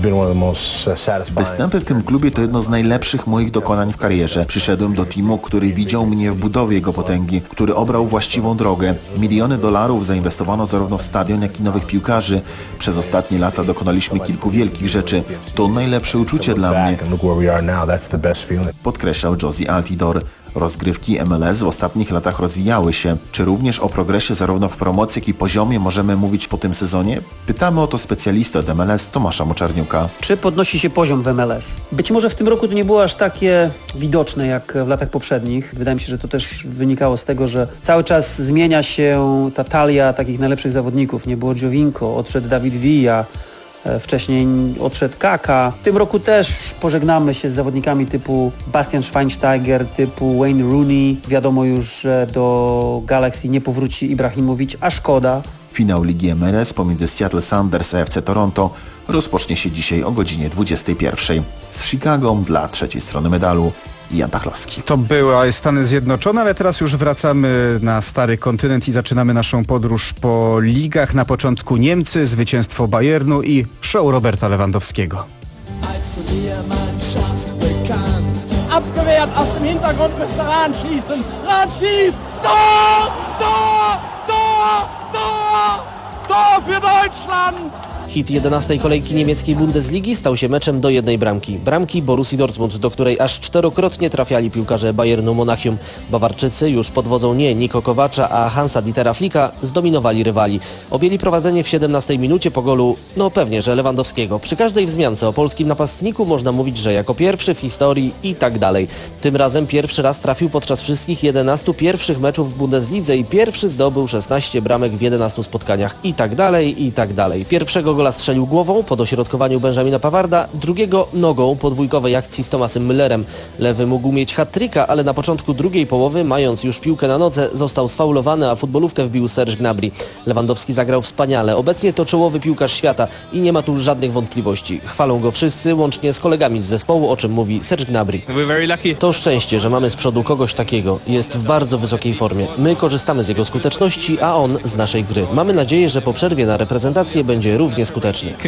Występy w tym klubie to jedno z najlepszych moich dokonań w karierze. Przyszedłem do teamu, który widział mnie w budowie jego potęgi, który obrał właściwą drogę. Miliony dolarów zainwestowano zarówno w stadion, jak i nowych piłkarzy. Przez ostatnie lata dokonaliśmy kilku wielkich rzeczy. To najlepsze uczucie dla mnie, podkreślał Josie Altidore. Rozgrywki M L S w ostatnich latach rozwijały się. Czy również o progresie zarówno w promocji, jak i poziomie możemy mówić po tym sezonie? Pytamy o to specjalistę od M L S Tomasza Moczarniuka. Czy podnosi się poziom w M L S? Być może w tym roku to nie było aż takie widoczne jak w latach poprzednich. Wydaje mi się, że to też wynikało z tego, że cały czas zmienia się ta talia takich najlepszych zawodników. Nie było Giovinco, odszedł David Villa, wcześniej odszedł Kaka. W tym roku też pożegnamy się z zawodnikami typu Bastian Schweinsteiger, typu Wayne Rooney. Wiadomo już, że do Galaxy nie powróci Ibrahimowicz, a szkoda. Finał Ligi M L S pomiędzy Seattle Sounders a F C Toronto rozpocznie się dzisiaj o godzinie dwudziestej pierwszej. Z Chicago dla trzeciej strony medalu Jan Pachlowski. To były Stany Zjednoczone, ale teraz już wracamy na stary kontynent i zaczynamy naszą podróż po ligach. Na początku Niemcy, zwycięstwo Bayernu i show Roberta Lewandowskiego. Abgewehrt aus dem Hintergrund müsste Rahn schießen. Rahn schießt! Tor! Tor! Tor! Tor! Tor für Deutschland! Hit jedenastej kolejki niemieckiej Bundesligi stał się meczem do jednej bramki. Bramki Borussii Dortmund, do której aż czterokrotnie trafiali piłkarze Bayernu Monachium. Bawarczycy już pod wodzą nie Niko Kowacza, a Hansa-Dietera Flicka zdominowali rywali. Objęli prowadzenie w siedemnastej minucie po golu, no pewnie, że Lewandowskiego. Przy każdej wzmiance o polskim napastniku można mówić, że jako pierwszy w historii i tak dalej. Tym razem pierwszy raz trafił podczas wszystkich jedenastu pierwszych meczów w Bundeslidze i pierwszy zdobył szesnaście bramek w jedenastu spotkaniach i tak dalej, i tak dalej. Pierwszego gola strzelił głową po dośrodkowaniu Benjamina Pavarda, drugiego nogą po dwójkowej akcji z Thomasem Müllerem. Lewy mógł mieć hat-tricka, ale na początku drugiej połowy, mając już piłkę na nodze, został sfaulowany, a futbolówkę wbił Serge Gnabry. Lewandowski zagrał wspaniale. Obecnie to czołowy piłkarz świata i nie ma tu żadnych wątpliwości. Chwalą go wszyscy, łącznie z kolegami z zespołu, o czym mówi Serge Gnabry. To szczęście, że mamy z przodu kogoś takiego. Jest w bardzo wysokiej formie. My korzystamy z jego skuteczności, a on z naszej gry. Mamy nadzieję, że po przerwie na reprezentację będzie równie skuteczny.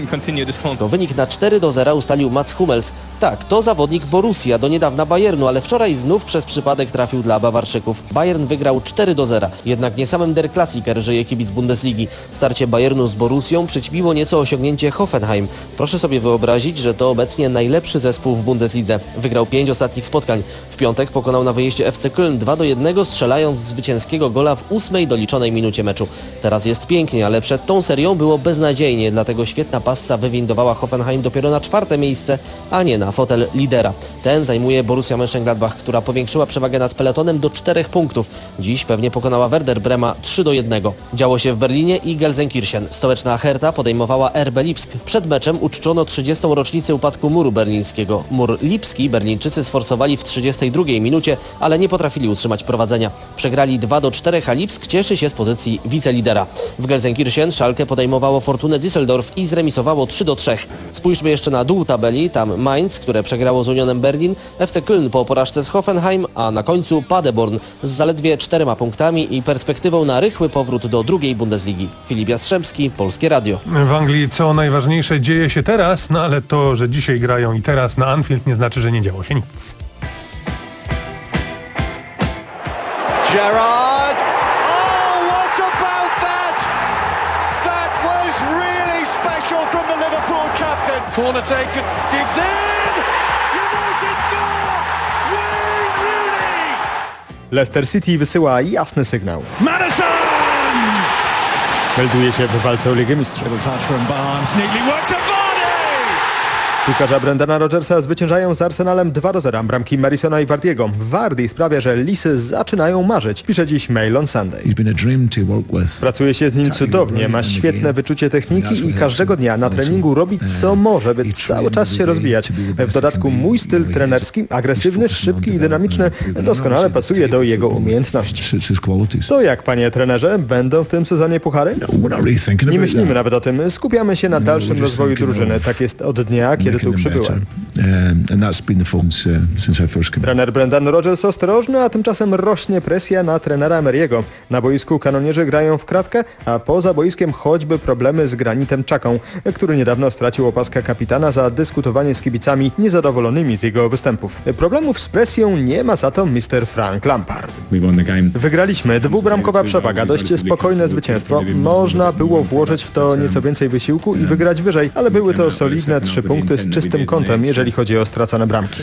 To wynik na cztery do zera ustalił Mats Hummels. Tak, to zawodnik Borussii, a do niedawna Bayernu, ale wczoraj znów przez przypadek trafił dla Bawarczyków. Bayern wygrał cztery do zera. Jednak nie samym Der Klassiker żyje kibic Bundesligi. Starcie Bayernu z Borussią przyćmiło nieco osiągnięcie Hoffenheim. Proszę sobie wyobrazić, że to obecnie najlepszy zespół w Bundeslidze. Wygrał pięć ostatnich spotkań. W piątek pokonał na wyjeździe F C Köln dwa do jednego, strzelając zwycięskiego gola w ósmej doliczonej minucie meczu. Teraz jest pięknie, ale przed tą serią było beznadziejnie, dlatego świetna passa wywindowała Hoffenheim dopiero na czwarte miejsce, a nie na fotel lidera. Ten zajmuje Borussia Mönchengladbach, która powiększyła przewagę nad peletonem do czterech punktów. Dziś pewnie pokonała Werder Brema trzy do jednego. Działo się w Berlinie i Gelsenkirchen. Stołeczna Hertha podejmowała R B Lipsk. Przed meczem uczczono trzydziestą rocznicę upadku muru berlińskiego. Mur lipski Berlińczycy sforsowali w trzydziestej drugiej minucie, ale nie potrafili utrzymać prowadzenia. Przegrali dwa do czterech, a Lipsk cieszy się z pozycji wicelidera. W Gelsenkirchen Schalke podejmowało Fortunę Düsseldorf i zremisowało trzy do trzech. Spójrzmy jeszcze na dół tabeli. Tam Mainz, które przegrało z Unionem Berlin, F C Köln po porażce z Hoffenheim, a na końcu Paderborn z zaledwie czterema punktami i perspektywą na rychły powrót do drugiej Bundesligi. Filip Jastrzębski, Polskie Radio. W Anglii co najważniejsze dzieje się teraz, no ale to, że dzisiaj grają i teraz na Anfield, nie znaczy, że nie działo się nic. Gerrard! Oh, what about that? That was really special from the Liverpool captain. Corner taken, Giggs in! United score! Wayne Rooney! Leicester City wysyła jasny sygnał. Maddison! Melduje się w walce o Ligę Mistrzów. Piłkarze Brendana Rodgersa zwyciężają z Arsenalem dwa do zera. Bramki Marisona i Vardiego. Vardy sprawia, że Lisy zaczynają marzyć. Pisze dziś Mail on Sunday. Pracuje się z nim cudownie, ma świetne wyczucie techniki i każdego dnia na treningu robi co może, by cały czas się rozwijać. W dodatku mój styl trenerski, agresywny, szybki i dynamiczny, doskonale pasuje do jego umiejętności. To jak, panie trenerze, będą w tym sezonie puchary? Nie myślimy nawet o tym. Skupiamy się na dalszym rozwoju drużyny. Tak jest od dnia, kiedy tu przybyłem. Trener Brendan Rodgers ostrożny, a tymczasem rośnie presja na trenera Emery'ego. Na boisku kanonierzy grają w kratkę, a poza boiskiem choćby problemy z Granitem Czaką, który niedawno stracił opaskę kapitana za dyskutowanie z kibicami niezadowolonymi z jego występów. Problemów z presją nie ma za to mister Frank Lampard. Wygraliśmy, dwubramkowa przewaga, dość spokojne zwycięstwo. Można było włożyć w to nieco więcej wysiłku i wygrać wyżej, ale były to solidne trzy punkty z czystym kątem, jeżeli chodzi o stracone bramki.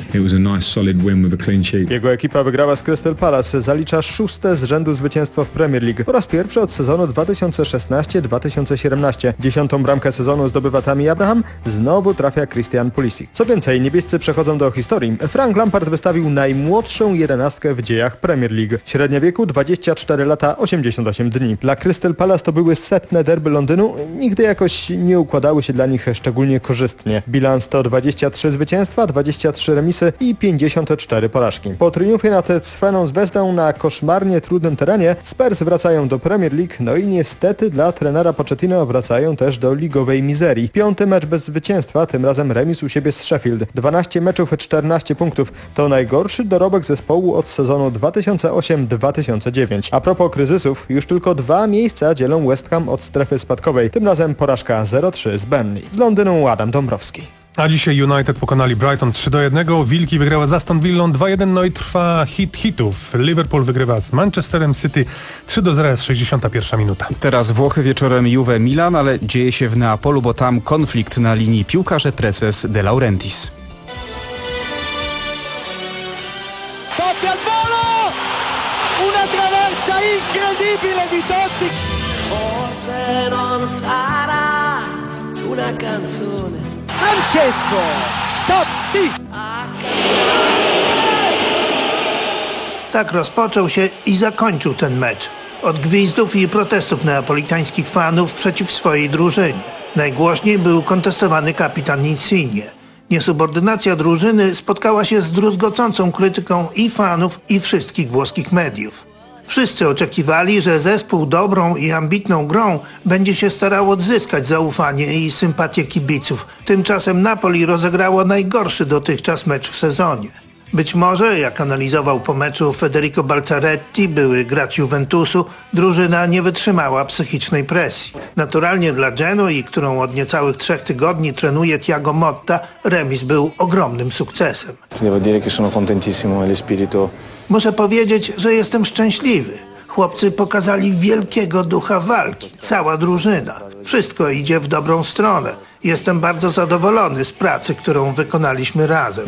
Jego ekipa wygrała z Crystal Palace, zalicza szóste z rzędu zwycięstwo w Premier League po raz pierwszy od sezonu dwa tysiące szesnaście dwa tysiące siedemnaście. Dziesiątą bramkę sezonu zdobywa Tammy Abraham, znowu trafia Christian Pulisic. Co więcej, niebiescy przechodzą do historii. Frank Lampard wystawił najmłodszą jedenastkę w dziejach Premier League. Średnia wieku dwadzieścia cztery lata osiemdziesiąt osiem dni. Dla Crystal Palace to były setne derby Londynu, nigdy jakoś nie układały się dla nich szczególnie korzystnie. Bilans to dwadzieścia trzy zwycięstwa, dwadzieścia trzy remisy i pięćdziesiąt cztery porażki. Po triumfie nad Crveną Zvezdą na koszmarnie trudnym terenie Spurs wracają do Premier League, no i niestety dla trenera Pochettino wracają też do ligowej mizerii. Piąty mecz bez zwycięstwa, tym razem remis u siebie z Sheffield. dwanaście meczów, czternaście punktów. To najgorszy dorobek zespołu od sezonu dwa tysiące osiem dwa tysiące dziewięć. A propos kryzysów, już tylko dwa miejsca dzielą West Ham od strefy spadkowej. Tym razem porażka zero trzy z Burnley. Z Londynu Adam Dąbrowski. A dzisiaj United pokonali Brighton trzy do jednego, Wilki wygrały z Aston Villą dwa jeden, no i trwa hit hitów. Liverpool wygrywa z Manchesterem City trzy do zera, jest sześćdziesiąta pierwsza minuta. Teraz Włochy, wieczorem Juve Milan, ale dzieje się w Neapolu, bo tam konflikt na linii piłkarze-prezes De Laurentiis. Totti al volo! Una traversa incredibile di Totti! Forse non sarà una canzone. Francesco Totti! Tak rozpoczął się i zakończył ten mecz. Od gwizdów i protestów neapolitańskich fanów przeciw swojej drużynie. Najgłośniej był kontestowany kapitan Insigne. Niesubordynacja drużyny spotkała się z druzgocącą krytyką i fanów, i wszystkich włoskich mediów. Wszyscy oczekiwali, że zespół dobrą i ambitną grą będzie się starał odzyskać zaufanie i sympatię kibiców. Tymczasem Napoli rozegrało najgorszy dotychczas mecz w sezonie. Być może, jak analizował po meczu Federico Balzaretti, były gracz Juventusu, drużyna nie wytrzymała psychicznej presji. Naturalnie dla Genui, którą od niecałych trzech tygodni trenuje Thiago Motta, remis był ogromnym sukcesem. Muszę powiedzieć, że jestem szczęśliwy. Chłopcy pokazali wielkiego ducha walki, cała drużyna. Wszystko idzie w dobrą stronę. Jestem bardzo zadowolony z pracy, którą wykonaliśmy razem.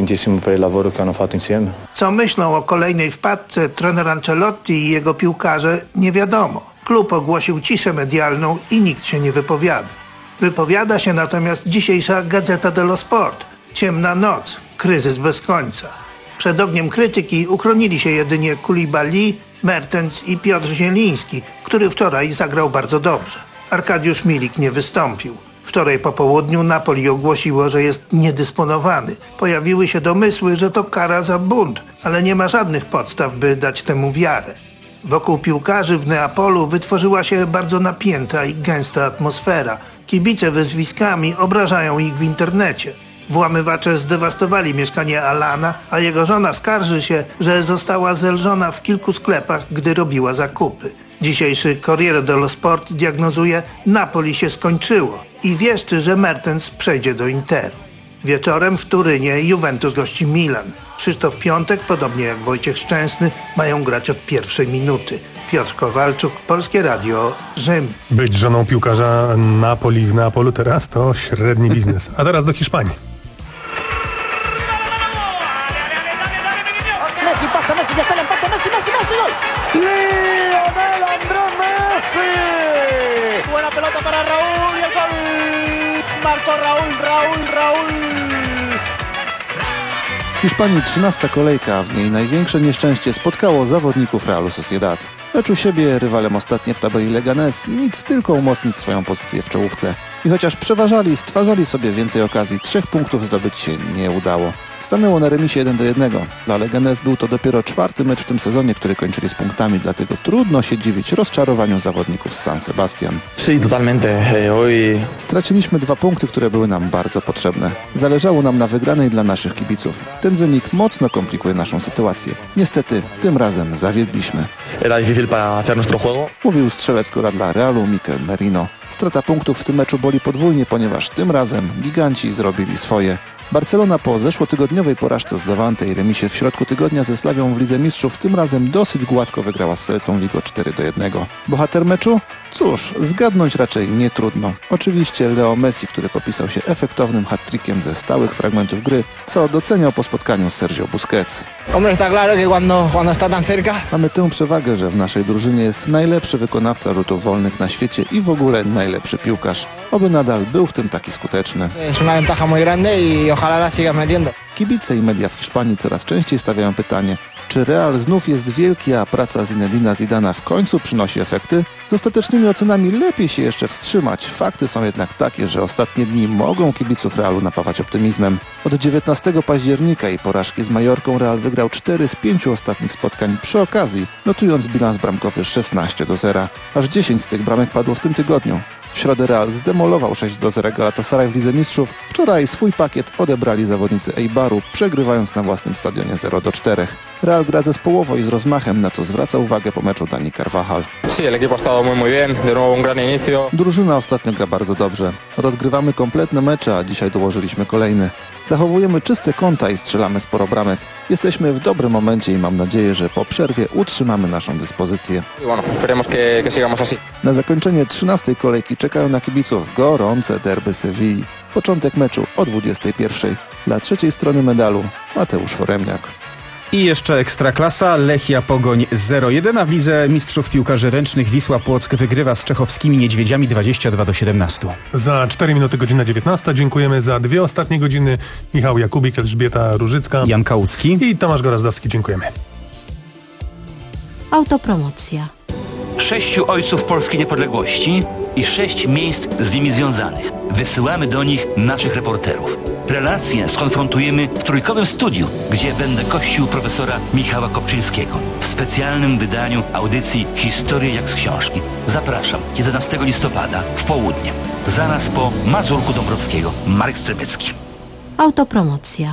Co myślą o kolejnej wpadce trener Ancelotti i jego piłkarze, nie wiadomo. Klub ogłosił ciszę medialną i nikt się nie wypowiada. Wypowiada się natomiast dzisiejsza Gazzetta dello Sport. Ciemna noc, kryzys bez końca. Przed ogniem krytyki uchronili się jedynie Koulibaly, Mertens i Piotr Zieliński, który wczoraj zagrał bardzo dobrze. Arkadiusz Milik nie wystąpił. Wczoraj po południu Napoli ogłosiło, że jest niedysponowany. Pojawiły się domysły, że to kara za bunt, ale nie ma żadnych podstaw, by dać temu wiarę. Wokół piłkarzy w Neapolu wytworzyła się bardzo napięta i gęsta atmosfera. Kibice wyzwiskami obrażają ich w internecie. Włamywacze zdewastowali mieszkanie Alana, a jego żona skarży się, że została zelżona w kilku sklepach, gdy robiła zakupy. Dzisiejszy Corriere dello Sport diagnozuje: Napoli się skończyło i wieszczy, że Mertens przejdzie do Interu. Wieczorem w Turynie Juventus gości Milan. Krzysztof Piątek, podobnie jak Wojciech Szczęsny, mają grać od pierwszej minuty. Piotr Kowalczuk, Polskie Radio, Rzym. Być żoną piłkarza Napoli w Neapolu teraz to średni biznes. A teraz do Hiszpanii. Messi pasa, Messi ya está el empate, Messi, Messi, Messi, gol. Lionel Andrés Messi. Buena pelota para Raúl y el gol. Marcó Raúl, Raúl, Raúl. W Hiszpanii trzynasta kolejka, w niej największe nieszczęście spotkało zawodników Realu Sociedad. Lecz u siebie rywalem ostatnio w tabeli Leganés nic, tylko umocnić swoją pozycję w czołówce. I chociaż przeważali, stwarzali sobie więcej okazji, trzech punktów zdobyć się nie udało. Stanęło na remisie jeden do jednego. Dla Leganés był to dopiero czwarty mecz w tym sezonie, który kończyli z punktami, dlatego trudno się dziwić rozczarowaniu zawodników z San Sebastian. Sí, totalmente. Hoy... Straciliśmy dwa punkty, które były nam bardzo potrzebne. Zależało nam na wygranej dla naszych kibiców. Ten wynik mocno komplikuje naszą sytuację. Niestety, tym razem zawiedliśmy. Era difícil para hacer nuestro juego. Mówił strzelec góra dla Realu Mikel Merino. Strata punktów w tym meczu boli podwójnie, ponieważ tym razem giganci zrobili swoje. Barcelona po zeszłotygodniowej porażce z Levante i remisie w środku tygodnia ze Slawią w Lidze Mistrzów tym razem dosyć gładko wygrała z Celtą Vigo cztery do jednego. Bohater meczu? Cóż, zgadnąć raczej nie trudno. Oczywiście Leo Messi, który popisał się efektownym hat-trickiem ze stałych fragmentów gry, co doceniał po spotkaniu z Sergio Busquets. Mamy tę przewagę, że w naszej drużynie jest najlepszy wykonawca rzutów wolnych na świecie i w ogóle najlepszy piłkarz. Oby nadal był w tym taki skuteczny. Kibice i media w Hiszpanii coraz częściej stawiają pytanie, czy Real znów jest wielki, a praca Zinedina Zidana w końcu przynosi efekty? Z ostatecznymi ocenami lepiej się jeszcze wstrzymać. Fakty są jednak takie, że ostatnie dni mogą kibiców Realu napawać optymizmem. Od dziewiętnastego października i porażki z Majorką Real wygrał cztery z pięciu ostatnich spotkań przy okazji, notując bilans bramkowy szesnaście do zera. Aż dziesięć z tych bramek padło w tym tygodniu. W środę Real zdemolował sześć do zera Galatasaray w Lidze Mistrzów. Wczoraj swój pakiet odebrali zawodnicy Eibaru, przegrywając na własnym stadionie zero do czterech. Real gra zespołowo i z rozmachem, na co zwraca uwagę po meczu Dani Carvajal. Drużyna ostatnio gra bardzo dobrze. Rozgrywamy kompletne mecze, a dzisiaj dołożyliśmy kolejny. Zachowujemy czyste konta i strzelamy sporo bramek. Jesteśmy w dobrym momencie i mam nadzieję, że po przerwie utrzymamy naszą dyspozycję. Na zakończenie trzynastej kolejki czekają na kibiców gorące derby Sewilli. Początek meczu o dwudziestej pierwszej. Dla trzeciej strony medalu Mateusz Foremniak. I jeszcze Ekstraklasa, Lechia Pogoń zero jeden, a w Lidze Mistrzów Piłkarzy Ręcznych Wisła Płock wygrywa z czechowskimi Niedźwiedziami dwadzieścia dwa do siedemnastu. Za cztery minuty godzina dziewiętnasta. Dziękujemy za dwie ostatnie godziny. Michał Jakubik, Elżbieta Różycka, Jan Kałucki i Tomasz Gorazdowski. Dziękujemy. Autopromocja. Sześciu ojców polskiej niepodległości i sześć miejsc z nimi związanych. Wysyłamy do nich naszych reporterów. Relacje skonfrontujemy w trójkowym studiu, gdzie będę gościł profesora Michała Kopczyńskiego w specjalnym wydaniu audycji Historie jak z książki. Zapraszam jedenastego listopada w południe. Zaraz po Mazurku Dąbrowskiego. Marek Strzebecki. Autopromocja.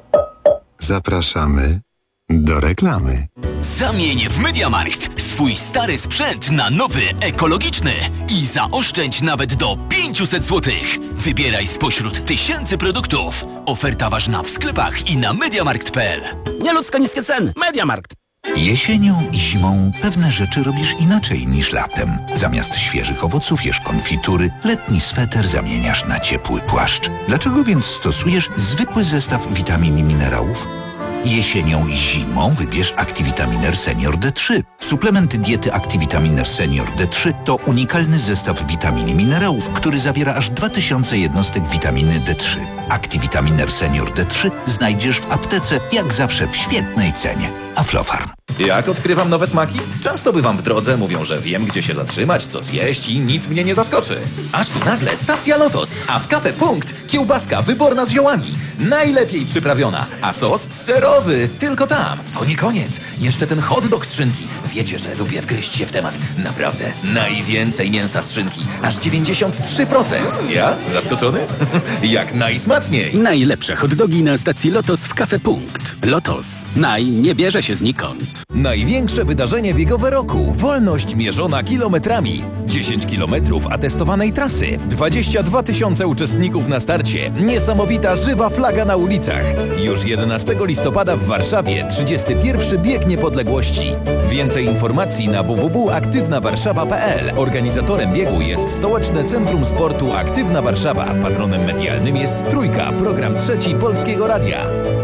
Zapraszamy do reklamy. Zamień w Mediamarkt swój stary sprzęt na nowy, ekologiczny i zaoszczędź nawet do pięćset złotych. Wybieraj spośród tysięcy produktów. Oferta ważna w sklepach i na mediamarkt kropka p l. Nieludzko niskie ceny. Mediamarkt. Jesienią i zimą pewne rzeczy robisz inaczej niż latem. Zamiast świeżych owoców jesz konfitury, letni sweter zamieniasz na ciepły płaszcz. Dlaczego więc stosujesz zwykły zestaw witamin i minerałów? Jesienią i zimą wybierz Activitaminer Senior D trzy. Suplement diety Activitaminer Senior D trzy to unikalny zestaw witamin i minerałów, który zawiera aż dwa tysiące jednostek witaminy D trzy. Activitaminer Senior D trzy znajdziesz w aptece, jak zawsze w świetnej cenie. Aflofarm. Jak odkrywam nowe smaki? Często bywam w drodze, mówią, że wiem, gdzie się zatrzymać, co zjeść i nic mnie nie zaskoczy. Aż tu nagle stacja Lotos, a w Cafe Punkt kiełbaska wyborna z ziołami. Najlepiej przyprawiona, a sos serowy. Tylko tam. To nie koniec. Jeszcze ten hot dog z szynki. Wiecie, że lubię wgryźć się w temat. Naprawdę. Najwięcej mięsa z szynki. Aż dziewięćdziesiąt trzy procent. Ja? Zaskoczony? Jak najsmaczniej. Najlepsze hot dogi na stacji Lotos w Cafe Punkt. Lotos. Naj nie bierze się znikąd. Największe wydarzenie biegowe roku. Wolność mierzona kilometrami. dziesięć kilometrów atestowanej trasy. dwadzieścia dwa tysiące uczestników na starcie. Niesamowita żywa flaga na ulicach. Już jedenastego listopada w Warszawie trzydziesty pierwszy bieg niepodległości. Więcej informacji na w w w kropka aktywna warszawa kropka p l. Organizatorem biegu jest Stołeczne Centrum Sportu Aktywna Warszawa. Patronem medialnym jest Trójka, program trzeci Polskiego Radia.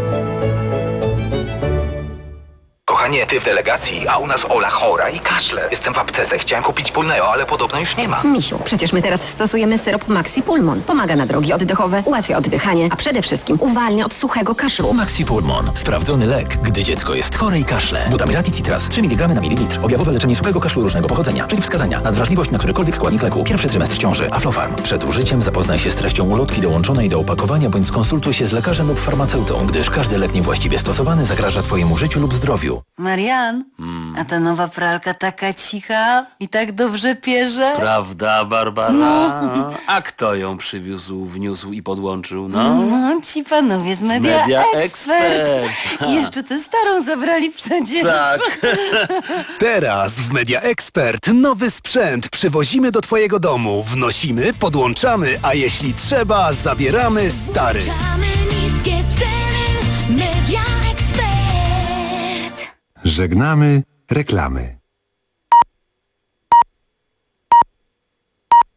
Kochanie, ty w delegacji, a u nas Ola chora i kaszle. Jestem w aptece, chciałem kupić Pulneo, ale podobno już nie ma. Misiu, przecież my teraz stosujemy syrop Maxi Pulmon. Pomaga na drogi oddechowe, ułatwia oddychanie, a przede wszystkim uwalnia od suchego kaszlu. Maxi Pulmon. Sprawdzony lek, gdy dziecko jest chore i kaszle. Glutamirati Citras, trzy miligramy na mililitr. Objawowe leczenie suchego kaszlu różnego pochodzenia. Przeciwwskazania. Nadwrażliwość na którykolwiek składnik leku. Pierwszy trymestr ciąży. Aflofarm. Przed użyciem zapoznaj się z treścią ulotki dołączonej do opakowania, bądź skonsultuj się z lekarzem lub farmaceutą, gdyż każdy lek niewłaściwie stosowany zagraża twojemu życiu lub zdrowiu. Marian, hmm. a ta nowa pralka taka cicha i tak dobrze pierze. Prawda, Barbara? No. A kto ją przywiózł, wniósł i podłączył, no? No, ci panowie z Media, Media Expert. Expert. Jeszcze tę starą zabrali przecież. Tak. Teraz w Media Expert nowy sprzęt przywozimy do twojego domu. Wnosimy, podłączamy, a jeśli trzeba, zabieramy stary. Żegnamy reklamy.